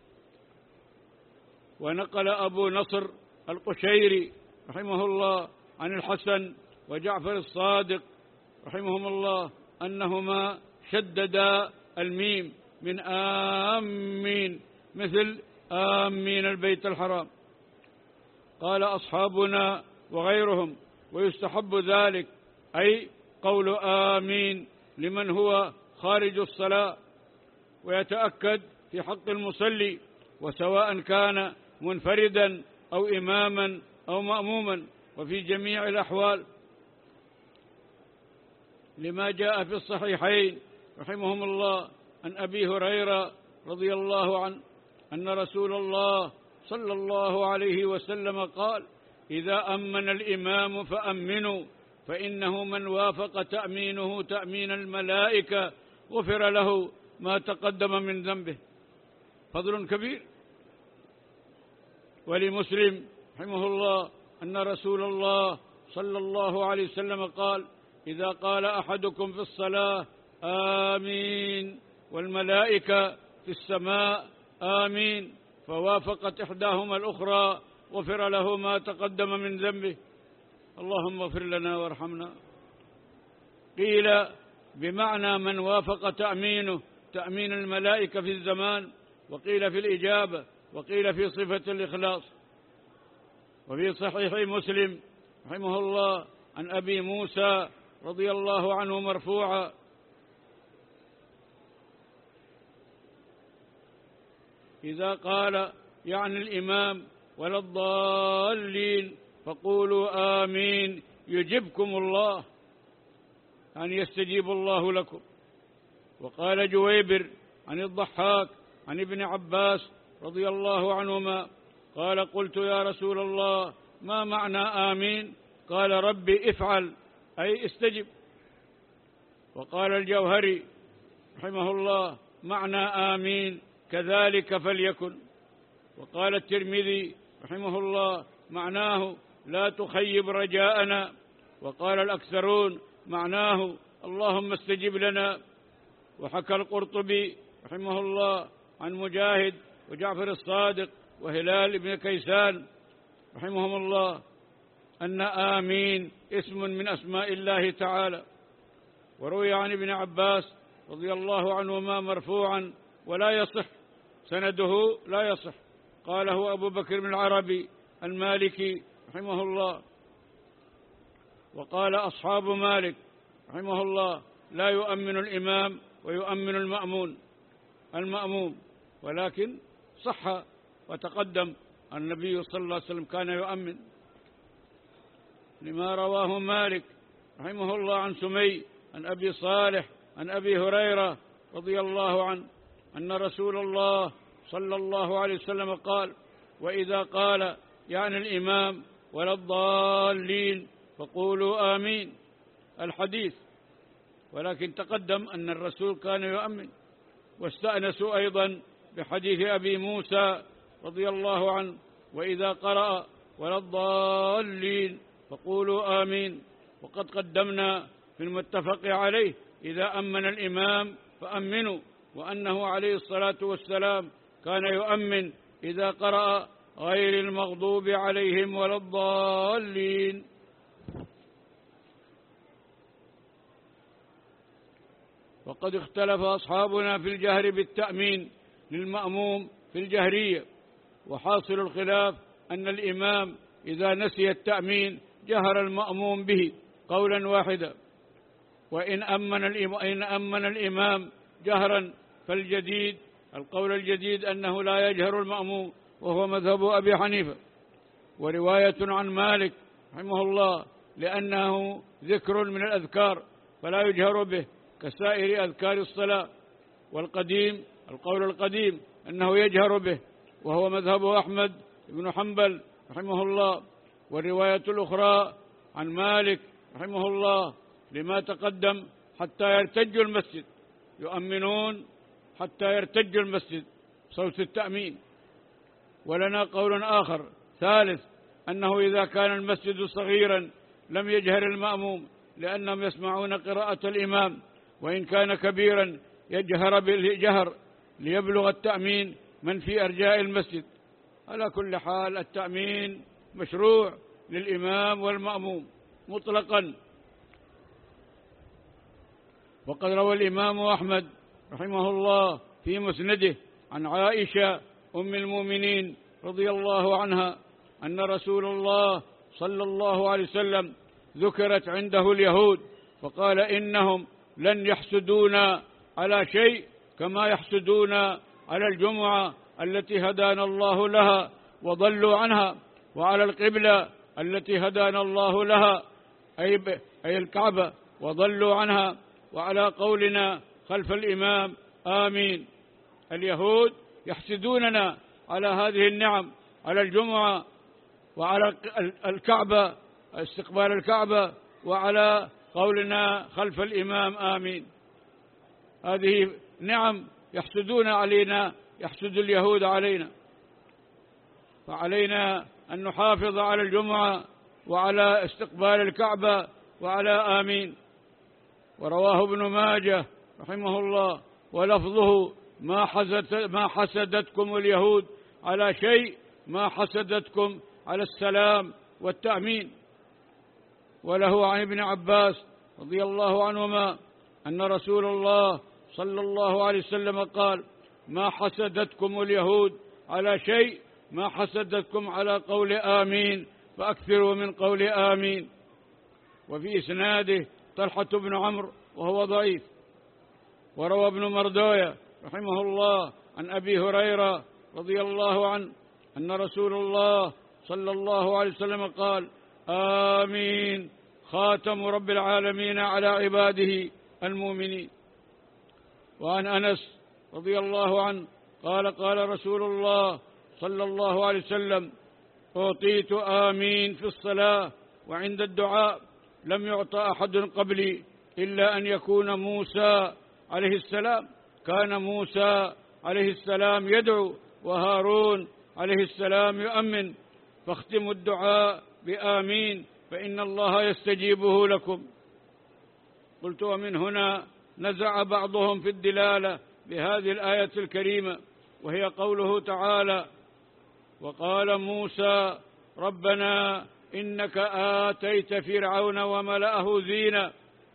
ونقل أبو نصر القشيري رحمه الله عن الحسن وجعفر الصادق رحمهم الله أنهما شددا الميم من آمين، مثل آمين البيت الحرام. قال أصحابنا وغيرهم: ويستحب ذلك، أي قول آمين لمن هو خارج الصلاة، ويتأكد في حق المصلي، وسواء كان منفردا أو إماما أو مأموما، وفي جميع الأحوال، لما جاء في الصحيحين رحمهم الله عن أبي هريرة رضي الله عنه أن رسول الله صلى الله عليه وسلم قال: إذا أمن الإمام فأمنوا، فإنه من وافق تأمينه تأمين الملائكة غفر له ما تقدم من ذنبه. فضل كبير. ولمسلم رحمه الله أن رسول الله صلى الله عليه وسلم قال: إذا قال أحدكم في الصلاة آمين والملائكة في السماء آمين فوافقت إحداهما الأخرى غفر له ما تقدم من ذنبه. اللهم اغفر لنا وارحمنا. قيل بمعنى من وافق تأمينه تأمين الملائكة في الزمان، وقيل في الإجابة، وقيل في صفة الإخلاص. وفي صحيح مسلم رحمه الله عن أبي موسى رضي الله عنه مرفوعا: إذا قال يعني الإمام ولا الضالين فقولوا آمين يجبكم الله، أن يستجيب الله لكم. وقال جويبر عن الضحاك عن ابن عباس رضي الله عنهما قال: قلت يا رسول الله ما معنى آمين؟ قال: ربي افعل أي استجب. وقال الجوهري رحمه الله: معنى آمين كذلك فليكن. وقال الترمذي رحمه الله: معناه لا تخيب رجاءنا. وقال الأكثرون: معناه اللهم استجب لنا. وحكى القرطبي رحمه الله عن مجاهد وجعفر الصادق وهلال بن كيسان رحمهم الله أن آمين اسم من أسماء الله تعالى. وروي عن ابن عباس رضي الله عنهما مرفوعا ولا يصح، سنده لا يصح، قاله أبو بكر بن العربي المالكي رحمه الله. وقال أصحاب مالك رحمه الله: لا يؤمن الإمام ويؤمن المأمون المأموم، ولكن صح وتقدم النبي صلى الله عليه وسلم كان يؤمن، لما رواه مالك رحمه الله عن سمي عن أبي صالح عن أبي هريرة رضي الله عنه أن رسول الله صلى الله عليه وسلم قال: وإذا قال يعني الإمام ولا الضالين فقولوا آمين. الحديث، ولكن تقدم أن الرسول كان يؤمن. واستأنسوا أيضا بحديث أبي موسى رضي الله عنه: وإذا قرأ ولا الضالين فقولوا آمين. وقد قدمنا في المتفق عليه: إذا أمن الإمام فأمنوا، وأنه عليه الصلاة والسلام كان يؤمن إذا قرأ غير المغضوب عليهم ولا الضالين. وقد اختلف أصحابنا في الجهر بالتأمين للمأموم في الجهرية، وحاصل الخلاف أن الإمام إذا نسي التأمين جهر المأموم به قولا واحدا، وإن أمن الإمام, إن أمن الإمام جهرا فالجديد القول الجديد أنه لا يجهر المأموم، وهو مذهب أبي حنيفة. ورواية عن مالك رحمه الله لأنه ذكر من الأذكار فلا يجهر به كسائر أذكار الصلاة. والقديم القول القديم أنه يجهر به، وهو مذهب أحمد بن حنبل رحمه الله. والرواية الأخرى عن مالك رحمه الله لما تقدم حتى يرتج المسجد، يؤمنون حتى يرتج المسجد صوت التأمين. ولنا قول آخر ثالث أنه إذا كان المسجد صغيرا لم يجهر المأموم لأنهم يسمعون قراءة الإمام، وإن كان كبيرا يجهر بالجهر ليبلغ التأمين من في أرجاء المسجد. على كل حال التأمين مشروع للإمام والمأموم مطلقا. وقد روى الإمام أحمد رحمه الله في مسنده عن عائشة أم المؤمنين رضي الله عنها أن رسول الله صلى الله عليه وسلم ذكرت عنده اليهود فقال: إنهم لن يحسدونا على شيء كما يحسدون على الجمعة التي هدانا الله لها وضلوا عنها، وعلى القبلة التي هدانا الله لها أي, أي الكعبة وضلوا عنها، وعلى قولنا خلف الإمام آمين. اليهود يحسدوننا على هذه النعم، على الجمعة وعلى الكعبة استقبال الكعبة وعلى قولنا خلف الإمام آمين. هذه نعم يحسدون علينا، يحسد اليهود علينا، فعلينا أن نحافظ على الجمعة وعلى استقبال الكعبة وعلى آمين. ورواه ابن ماجه رحمه الله ولفظه: ما حسدت ما حسدتكم اليهود على شيء ما حسدتكم على السلام والتأمين. وله عن ابن عباس رضي الله عنهما أن رسول الله صلى الله عليه وسلم قال: ما حسدتكم اليهود على شيء ما حسدتكم على قول آمين، فأكثروا من قول آمين. وفي إسناده طلحة بن عمرو وهو ضعيف. وروى ابن مردوية رحمه الله عن أبي هريرة رضي الله عنه أن رسول الله صلى الله عليه وسلم قال: آمين خاتم رب العالمين على عباده المؤمنين. وعن أنس رضي الله عنه قال: قال رسول الله صلى الله عليه وسلم: أعطيت آمين في الصلاة وعند الدعاء لم يعطى أحد قبلي إلا أن يكون موسى عليه السلام. كان موسى عليه السلام يدعو وهارون عليه السلام يؤمن، فاختموا الدعاء بآمين فإن الله يستجيبه لكم. قلت: ومن هنا نزع بعضهم في الدلالة بهذه الآية الكريمة، وهي قوله تعالى: وقال موسى ربنا إنك آتيت فرعون وملأه زينة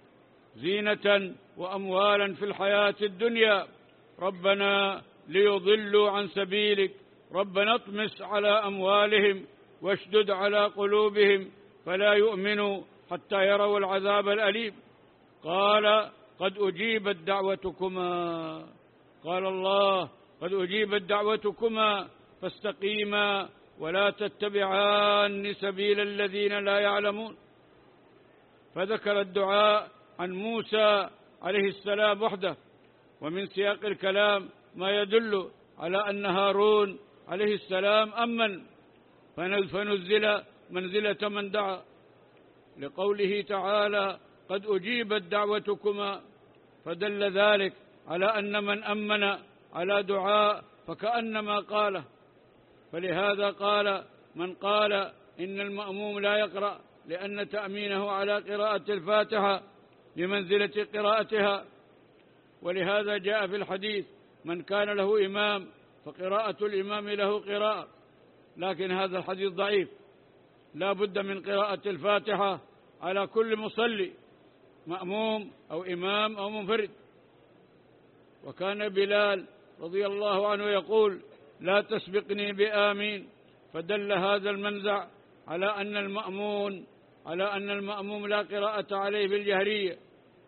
زينة وأموالا في الحياة الدنيا ربنا ليضلوا عن سبيلك ربنا اطمس على أموالهم واشدد على قلوبهم فلا يؤمنوا حتى يروا العذاب الأليم. قال: قد أجيبت دعوتكما. قال الله: قد أجيبت دعوتكما فاستقيما ولا تتبعان سبيل الذين لا يعلمون. فذكر الدعاء عن موسى عليه السلام وحده، ومن سياق الكلام ما يدل على أن هارون عليه السلام أمن فنزل منزلة من دعا، لقوله تعالى: قد أجيبت دعوتكما، فدل ذلك على أن من أمن على دعاء فكأنما قاله. فلهذا قال من قال إن المأموم لا يقرأ لأن تأمينه على قراءة الفاتحة بمنزلة قراءتها. ولهذا جاء في الحديث: من كان له إمام فقراءة الإمام له قراءة. لكن هذا الحديث ضعيف، لا بد من قراءة الفاتحة على كل مصلي، مأموم أو إمام أو منفرد. وكان بلال رضي الله عنه يقول: لا تسبقني بآمين، فدل هذا المنزع على أن المأمون على أن المأموم لا قراءة عليه بالجهرية.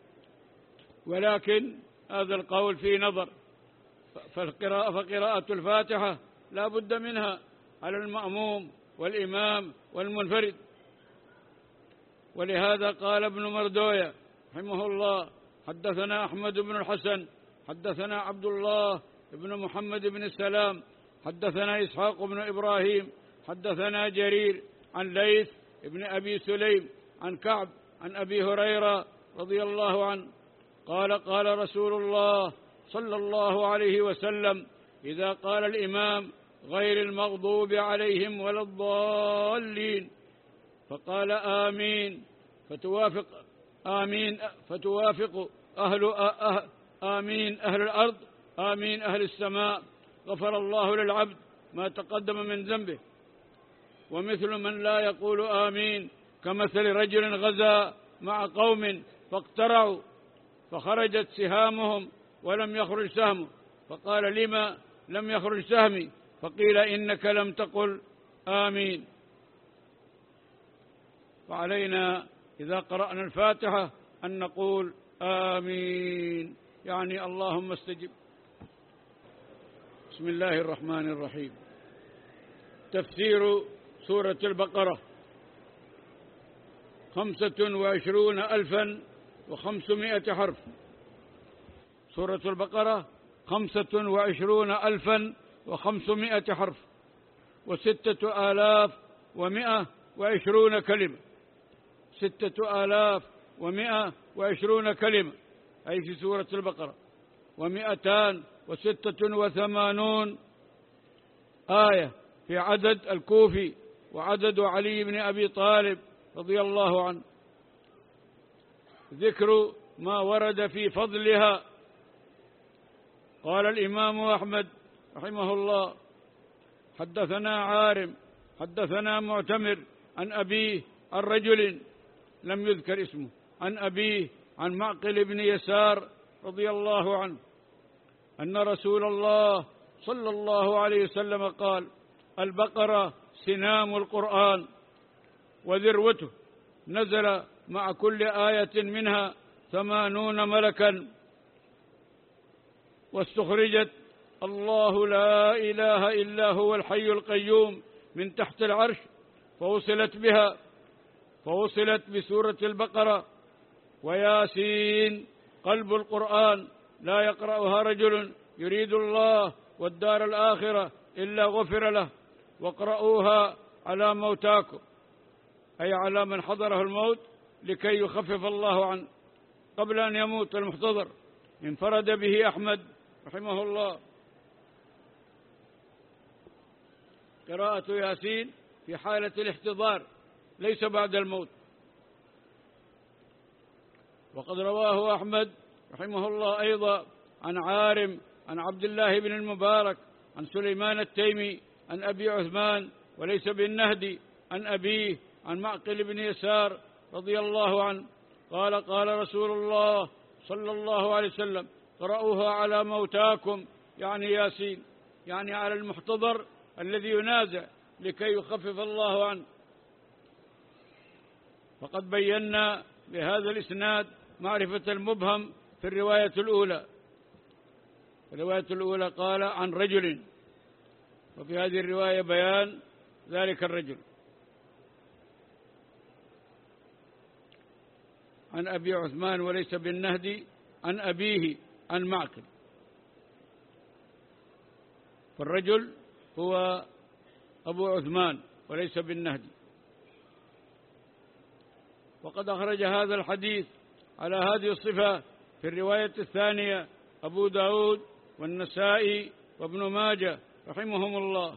ولكن هذا القول فيه نظر، فالقراءة فقراءة الفاتحة لا بد منها على المأموم والإمام والمنفرد. ولهذا قال ابن مردوية رحمه الله: حدثنا أحمد بن الحسن حدثنا عبد الله بن محمد بن السلام حدثنا إسحاق بن إبراهيم حدثنا جرير عن ليث بن أبي سليم عن كعب عن أبي هريرة رضي الله عنه قال: قال رسول الله صلى الله عليه وسلم: إذا قال الإمام غير المغضوب عليهم ولا الضالين فقال آمين فتوافق آمين فتوافق أهل أه آمين أهل الأرض آمين أهل السماء غفر الله للعبد ما تقدم من ذنبه. ومثل من لا يقول آمين كمثل رجل غزا مع قوم فاقترعوا فخرجت سهامهم ولم يخرج سهمه، فقال: لما لم يخرج سهمي؟ فقيل: إنك لم تقل آمين. وعلينا إذا قرأنا الفاتحة أن نقول آمين، يعني اللهم استجب. بسم الله الرحمن الرحيم. تفسير سورة البقرة: خمسة وعشرون ألفا وخمسمائة حرف. سورة البقرة خمسة وعشرون ألفا وخمسمائة حرف، وستة آلاف ومائة وعشرون كلمة. ستة آلاف ومائة وعشرون كلمة أي في سورة البقرة، ومائتان وستة وثمانون آية في عدد الكوفي وعدد علي بن أبي طالب رضي الله عنه. ذكر ما ورد في فضلها. قال الإمام أحمد رحمه الله: حدثنا عارم حدثنا معتمر عن أبيه عن رجل لم يذكر اسمه عن أبيه عن معقل بن يسار رضي الله عنه أن رسول الله صلى الله عليه وسلم قال: البقرة سنام القرآن وذروته، نزل مع كل آية منها ثمانون ملكا، واستخرجت الله لا إله إلا هو الحي القيوم من تحت العرش، فوصلت بها فوصلت بسورة البقرة وياسين قلب القرآن، لا يقرأها رجل يريد الله والدار الآخرة إلا غفر له، واقرؤوها على موتاكم، أي على من حضره الموت لكي يخفف الله عنه قبل أن يموت المحتضر. انفرد به أحمد رحمه الله. قراءة ياسين في حالة الاحتضار ليس بعد الموت. وقد رواه أحمد رحمه الله أيضا عن عارم عن عبد الله بن المبارك عن سليمان التيمي عن أبي عثمان وليس بالنهدي عن أبيه عن معقل بن يسار رضي الله عنه قال: قال رسول الله صلى الله عليه وسلم: قرأوها على موتاكم، يعني ياسين، يعني على المحتضر الذي ينازع لكي يخفف الله عنه. فقد بينا بهذا الإسناد معرفة المبهم في الرواية الأولى. الرواية الأولى قال عن رجل، وفي هذه الرواية بيان ذلك الرجل. عن أبي عثمان وليس بالنهدي عن أبيه عن معقل. فالرجل هو أبو عثمان وليس بالنهدي. وقد أخرج هذا الحديث على هذه الصفة في الرواية الثانية أبو داود والنسائي وابن ماجه رحمهم الله.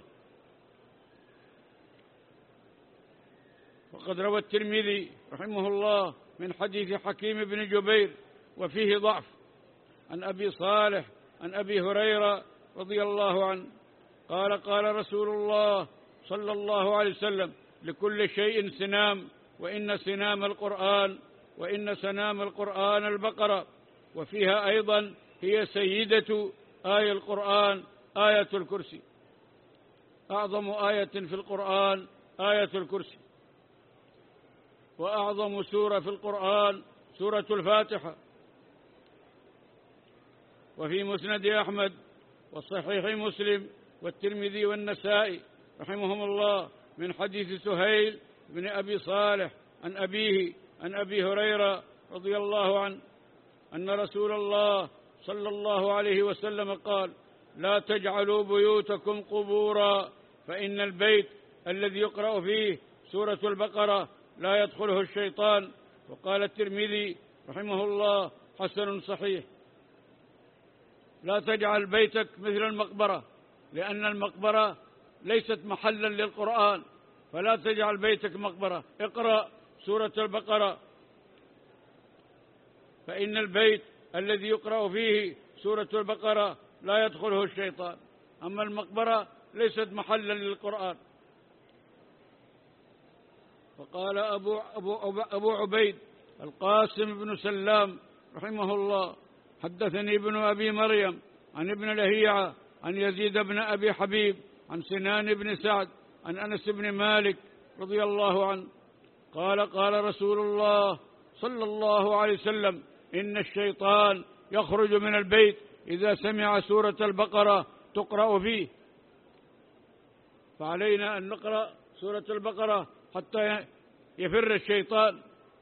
وقد روى الترمذي رحمه الله من حديث حكيم بن جبير وفيه ضعف عن أبي صالح عن أبي هريرة رضي الله عنه قال: قال رسول الله صلى الله عليه وسلم: لكل شيء سنام، وإن سنام القرآن وإن سنام القرآن البقرة. وفيها أيضا: هي سيدة آية القرآن آية الكرسي. أعظم آية في القرآن آية الكرسي، وأعظم سورة في القرآن سورة الفاتحة. وفي مسند أحمد وصحيح مسلم والترمذي والنسائي رحمهم الله من حديث سهيل بن أبي صالح عن أبيه عن أبي هريرة رضي الله عنه أن رسول الله صلى الله عليه وسلم قال: لا تجعلوا بيوتكم قبورا، فإن البيت الذي يقرأ فيه سورة البقرة لا يدخله الشيطان. وقال الترمذي رحمه الله: حسن صحيح. لا تجعل بيتك مثل المقبرة، لأن المقبرة ليست محلا للقرآن، فلا تجعل بيتك مقبرة. اقرأ سورة البقرة، فإن البيت الذي يقرأ فيه سورة البقرة لا يدخله الشيطان، أما المقبرة ليست محلا للقرآن. وقال أبو, أبو, أبو عبيد القاسم بن سلام رحمه الله: حدثني ابن أبي مريم عن ابن لهيعة عن يزيد بن أبي حبيب عن سنان بن سعد عن أنس بن مالك رضي الله عنه قال: قال رسول الله صلى الله عليه وسلم: إن الشيطان يخرج من البيت إذا سمع سورة البقرة تقرأ فيه. فعلينا أن نقرأ سورة البقرة حتى يفر الشيطان.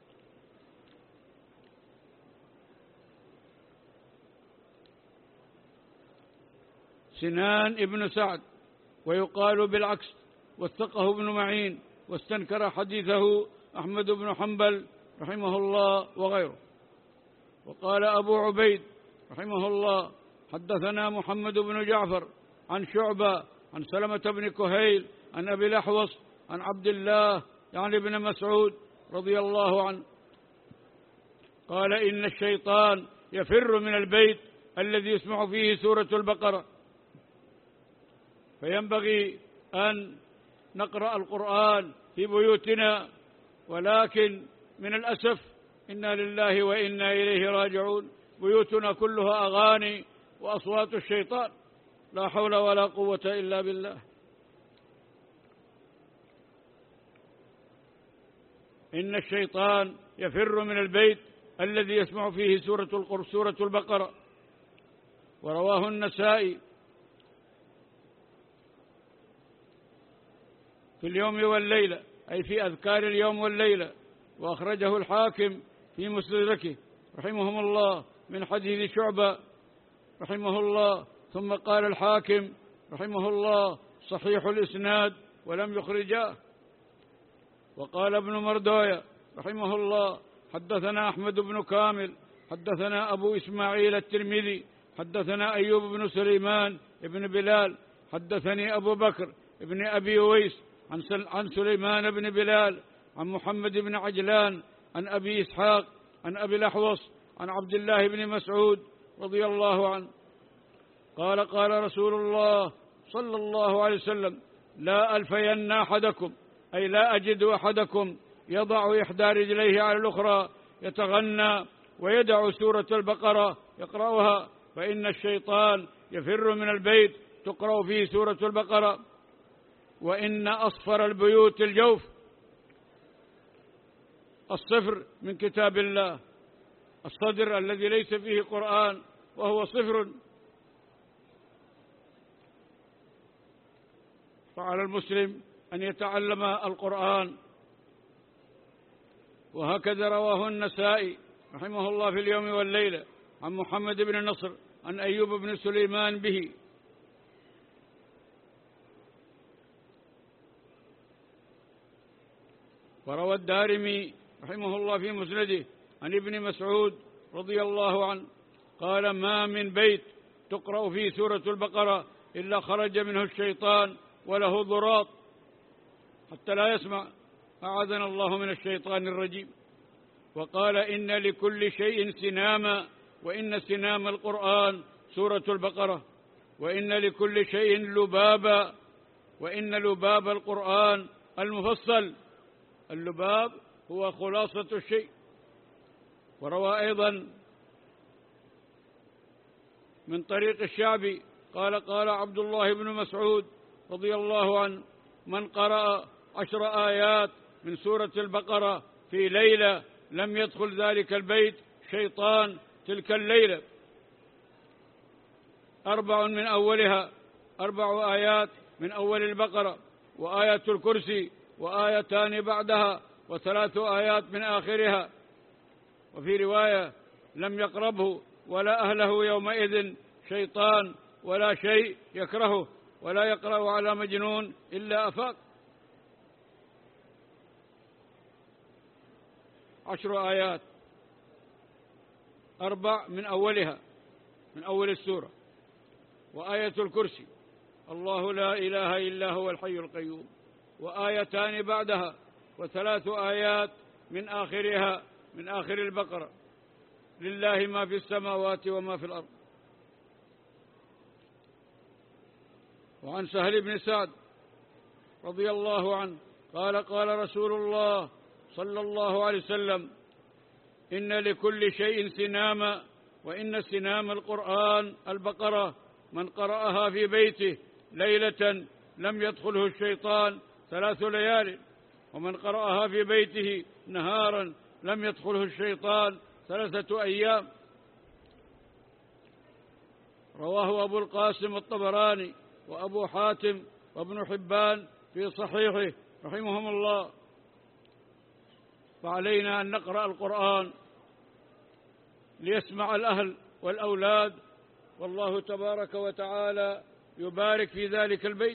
سنان ابن سعد، ويقال بالعكس، وثقه ابن معين، واستنكر حديثه أحمد بن حنبل رحمه الله وغيره. وقال أبو عبيد رحمه الله: حدثنا محمد بن جعفر عن شعبة عن سلمة بن كهيل عن أبي الأحوص عن عبد الله يعني ابن مسعود رضي الله عنه قال إن الشيطان يفر من البيت الذي يسمع فيه سورة البقرة، فينبغي أن نقرأ القرآن في بيوتنا، ولكن من الأسف إنا لله وإنا إليه راجعون، بيوتنا كلها أغاني وأصوات الشيطان، لا حول ولا قوة إلا بالله. إن الشيطان يفر من البيت الذي يسمع فيه سورة القرآن سورة البقرة. ورواه النسائي في اليوم والليلة، أي في أذكار اليوم والليلة، وأخرجه الحاكم في مستدركه رحمهم الله من حديث شعبة رحمه الله. ثم قال الحاكم رحمه الله صحيح الإسناد ولم يخرجاه. وقال ابن مردوية رحمه الله حدثنا أحمد بن كامل حدثنا أبو إسماعيل الترمذي حدثنا أيوب بن سليمان بن بلال حدثني أبو بكر ابن أبي ويس عن سليمان بن بلال عن محمد بن عجلان عن أبي إسحاق عن أبي الأحوص عن عبد الله بن مسعود رضي الله عنه قال قال رسول الله صلى الله عليه وسلم لا ألفين أحدكم، أي لا أجد أحدكم يضع إحدى رجليه على الأخرى يتغنى ويدع سورة البقرة يقرأها، فإن الشيطان يفر من البيت تقرأ فيه سورة البقرة. وإن أصفر البيوت الجوف، الصفر من كتاب الله، الصدر الذي ليس فيه قرآن وهو صفر. فعلى المسلم أن يتعلم القرآن. وهكذا رواه النسائي رحمه الله في اليوم والليلة عن محمد بن نصر عن أيوب بن سليمان به. وروى الدارمي رحمه الله في مسنده عن ابن مسعود رضي الله عنه قال ما من بيت تقرأ فيه سورة البقرة إلا خرج منه الشيطان وله ضراط حتى لا يسمع، أعاذنا الله من الشيطان الرجيم. وقال إن لكل شيء سناما، وإن سنام القرآن سورة البقرة. وإن لكل شيء لبابا، وإن لباب القرآن المفصل. اللباب هو خلاصة الشيء. وروى أيضا من طريق الشعبي قال قال عبد الله بن مسعود رضي الله عنه من قرأ عشر آيات من سورة البقرة في ليلة لم يدخل ذلك البيت شيطان تلك الليلة. أربع من أولها أربع آيات من أول البقرة، وآية الكرسي، وآيتان بعدها، وثلاث آيات من آخرها. وفي رواية لم يقربه ولا أهله يومئذ شيطان ولا شيء يكرهه، ولا يقرأ على مجنون إلا أفاق. عشر آيات، أربع من أولها من أول السورة، وآية الكرسي الله لا إله إلا هو الحي القيوم، وآيتان بعدها، وثلاث آيات من آخرها من آخر البقرة. لله ما في السماوات وما في الأرض. وعن سهل بن سعد رضي الله عنه قال قال رسول الله صلى الله عليه وسلم إن لكل شيء سناما، وإن سنام القرآن البقرة، من قرأها في بيته ليلة لم يدخله الشيطان ثلاث ليال، ومن قرأها في بيته نهارا لم يدخله الشيطان ثلاثة أيام. رواه أبو القاسم الطبراني وأبو حاتم وابن حبان في صحيحه رحمهم الله. فعلينا أن نقرأ القرآن ليسمع الأهل والأولاد، والله تبارك وتعالى يبارك في ذلك البيت.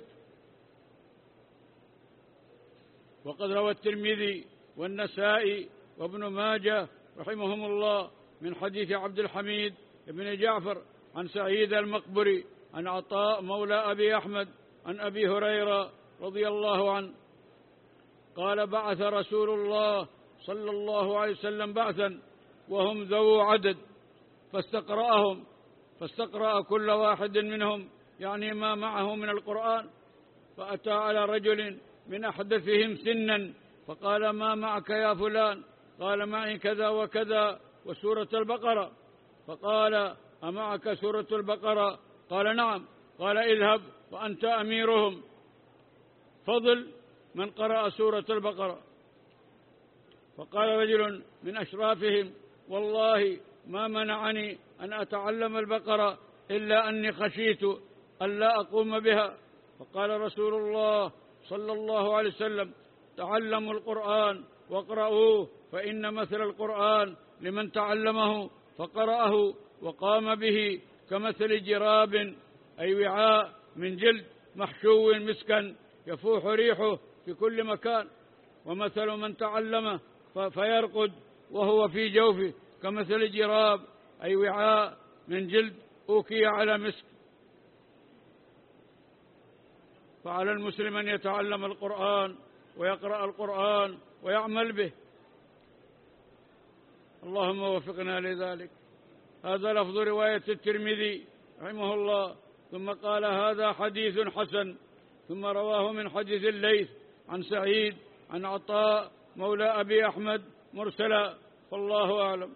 وقد روى الترمذي والنسائي وابن ماجه رحمهم الله من حديث عبد الحميد بن جعفر عن سعيد المقبري عن عطاء مولى أبي أحمد عن أبي هريرة رضي الله عنه قال بعث رسول الله صلى الله عليه وسلم بعثا وهم ذو عدد فاستقرأهم فاستقرأ كل واحد منهم يعني ما معه من القرآن، فأتى على رجل من أحدثهم سنا فقال ما معك يا فلان؟ قال معي كذا وكذا وسورة البقرة. فقال أمعك سورة البقرة؟ قال نعم. قال اذهب وأنت أميرهم، فضل من قرأ سورة البقرة. فقال رجل من أشرافهم والله ما منعني أن أتعلم البقرة إلا أني خشيت أن لا أقوم بها. فقال رسول الله صلى الله عليه وسلم تعلموا القرآن واقرأوه، فإن مثل القرآن لمن تعلمه فقرأه وقام به كمثل جراب أي وعاء من جلد محشو مسكا يفوح ريحه في كل مكان، ومثل من تعلمه فيرقد وهو في جوفه كمثل جراب أي وعاء من جلد أوكي على مسك. فعلى المسلم أن يتعلم القرآن ويقرأ القرآن ويعمل به. اللهم وفقنا لذلك. هذا لفظ رواية الترمذي رحمه الله. ثم قال هذا حديث حسن، ثم رواه من حديث الليث عن سعيد عن عطاء مولى أبي أحمد مرسلا، فالله أعلم.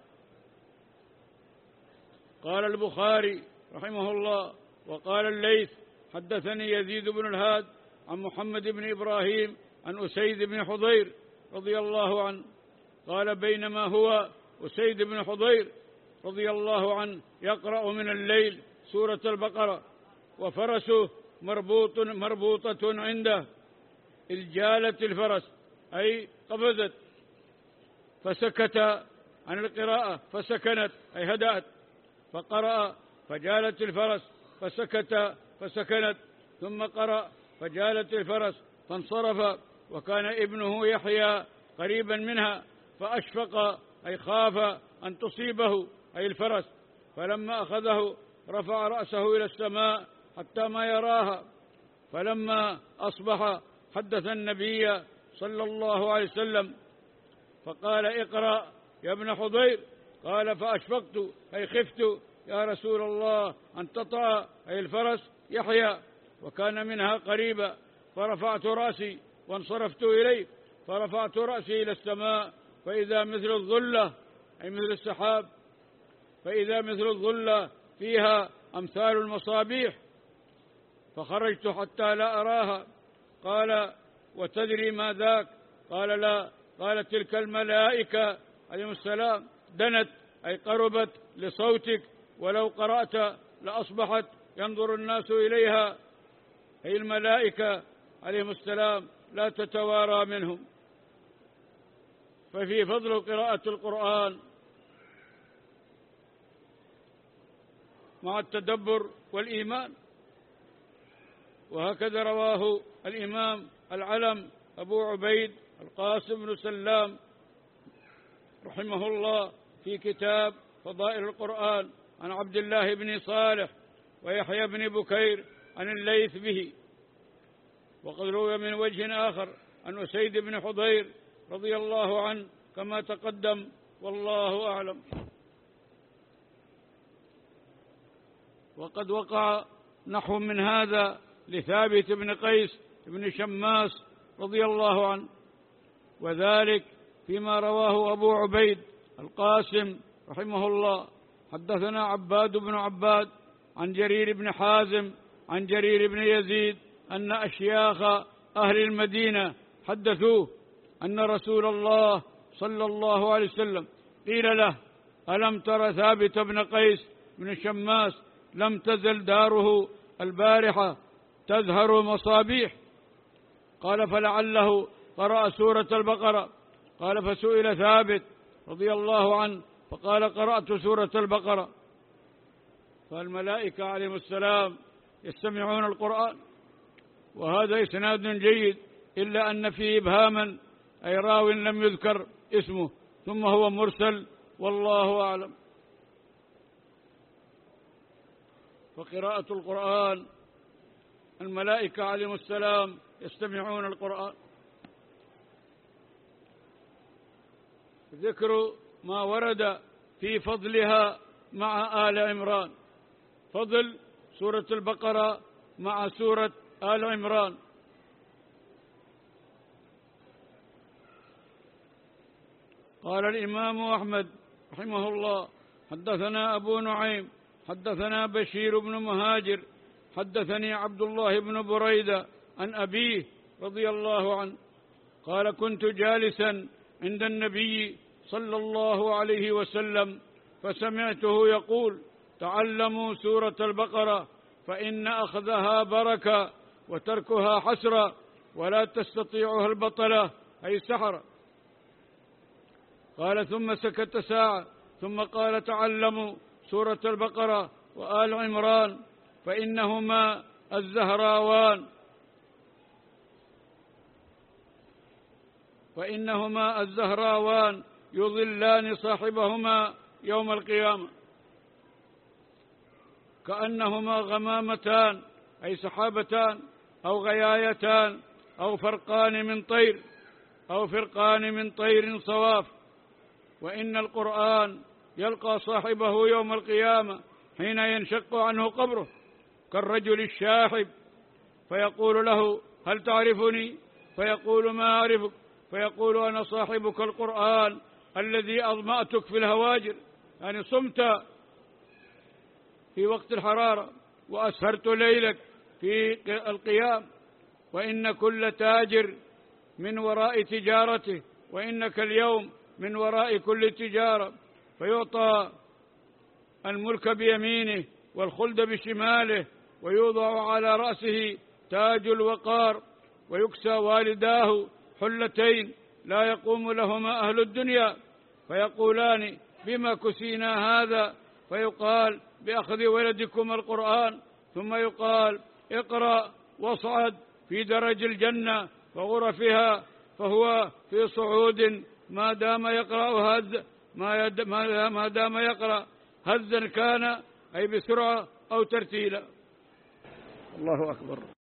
قال البخاري رحمه الله وقال الليث حدثني يزيد بن الهاد عن محمد بن إبراهيم عن أسيد بن حضير رضي الله عنه قال بينما هو أسيد بن حضير رضي الله عنه يقرأ من الليل سورة البقرة وفرسه مربوط مربوطة عنده، إذ جالت الفرس أي قفزت، فسكت عن القراءة فسكنت أي هدأت، فقرأ فجالت الفرس فسكت فسكنت، ثم قرأ فجالت الفرس فانصرف، وكان ابنه يحيى قريبا منها فأشفق أي خاف أن تصيبه أي الفرس، فلما أخذه رفع رأسه إلى السماء حتى ما يراها، فلما أصبح حدث النبي صلى الله عليه وسلم فقال اقرأ يا ابن حضير، قال فأشفقت أي خفت يا رسول الله أن تطأ أي الفرس يحيى وكان منها قريبا، فرفعت رأسي وانصرفت إليه، فرفعت رأسي إلى السماء فإذا مثل الظلة أي مثل السحاب، فإذا مثل الظلة فيها أمثال المصابيح، فخرجت حتى لا أراها. قال وتدري ما ذاك؟ قال لا. قال تلك الملائكة عليهم السلام دنت أي قربت لصوتك، ولو قرأت لأصبحت ينظر الناس إليها، أي الملائكة عليهم السلام لا تتوارى منهم. ففي فضل قراءة القرآن مع التدبر والإيمان. وهكذا رواه الإمام العلم أبو عبيد القاسم بن سلام رحمه الله في كتاب فضائل القرآن عن عبد الله بن صالح ويحيى بن بكير عن الليث به. وقد روي من وجه آخر عن أسيد بن حضير رضي الله عنه كما تقدم، والله أعلم. وقد وقع نحو من هذا لثابت بن قيس بن شماس رضي الله عنه، وذلك فيما رواه أبو عبيد القاسم رحمه الله حدثنا عباد بن عباد عن جرير بن حازم عن جرير بن يزيد أن أشياخ أهل المدينة حدثوه أن رسول الله صلى الله عليه وسلم قيل له ألم تر ثابت بن قيس بن شماس لم تزل داره البارحة تزهر مصابيح؟ قال فلعله قرأ سورة البقرة. قال فسئل ثابت رضي الله عنه فقال قرأت سورة البقرة. فالملائكة عليهم السلام يستمعون القرآن، وهذا إسناد جيد، إلا أن فيه إبهاما أي راو لم يذكر اسمه، ثم هو مرسل، والله أعلم. فقراءة القرآن الملائكة عليهم السلام يستمعون القرآن. ذكر ما ورد في فضلها مع آل عمران، فضل سورة البقرة مع سورة آل عمران. قال الإمام أحمد رحمه الله: حدثنا أبو نعيم حدثنا بشير بن مهاجر حدثني عبد الله بن بريدة عن أبيه رضي الله عنه قال: كنت جالسا عند النبي صلى الله عليه وسلم فسمعته يقول: تعلموا سورة البقرة فإن أخذها بركة وتركها حسرة ولا تستطيعها البطلة أي السحرة. قال: ثم سكت ساعة ثم قال: تعلموا سورة البقرة وآل عمران فإنهما الزهراوان فإنهما الزهراوان يظلان صاحبهما يوم القيامة كأنهما غمامتان أي سحابتان أو غيايتان أو فرقان من طير أو فرقان من طير صواف. وإن القرآن يلقى صاحبه يوم القيامة حين ينشق عنه قبره كالرجل الشاحب فيقول له: هل تعرفني؟ فيقول: ما أعرفك. فيقول: أنا صاحبك القرآن الذي أظمأتك في الهواجر، يعني صمت في وقت الحرارة وأسهرت ليلك في القيام. وإن كل تاجر من وراء تجارته، وإنك اليوم من وراء كل تجارة. فيعطى الملك بيمينه والخلد بشماله ويوضع على رأسه تاج الوقار ويكسى والداه حلتين لا يقوم لهما أهل الدنيا فيقولان: بما كسينا هذا؟ فيقال: بأخذ ولدكم القرآن. ثم يقال: اقرأ واصعد في درج الجنة وغرفها، فهو في صعود ما دام يقرأ هز ما, يد ما دام يقرأ هزا كان أي بسرعة أو ترتيلا. الله أكبر.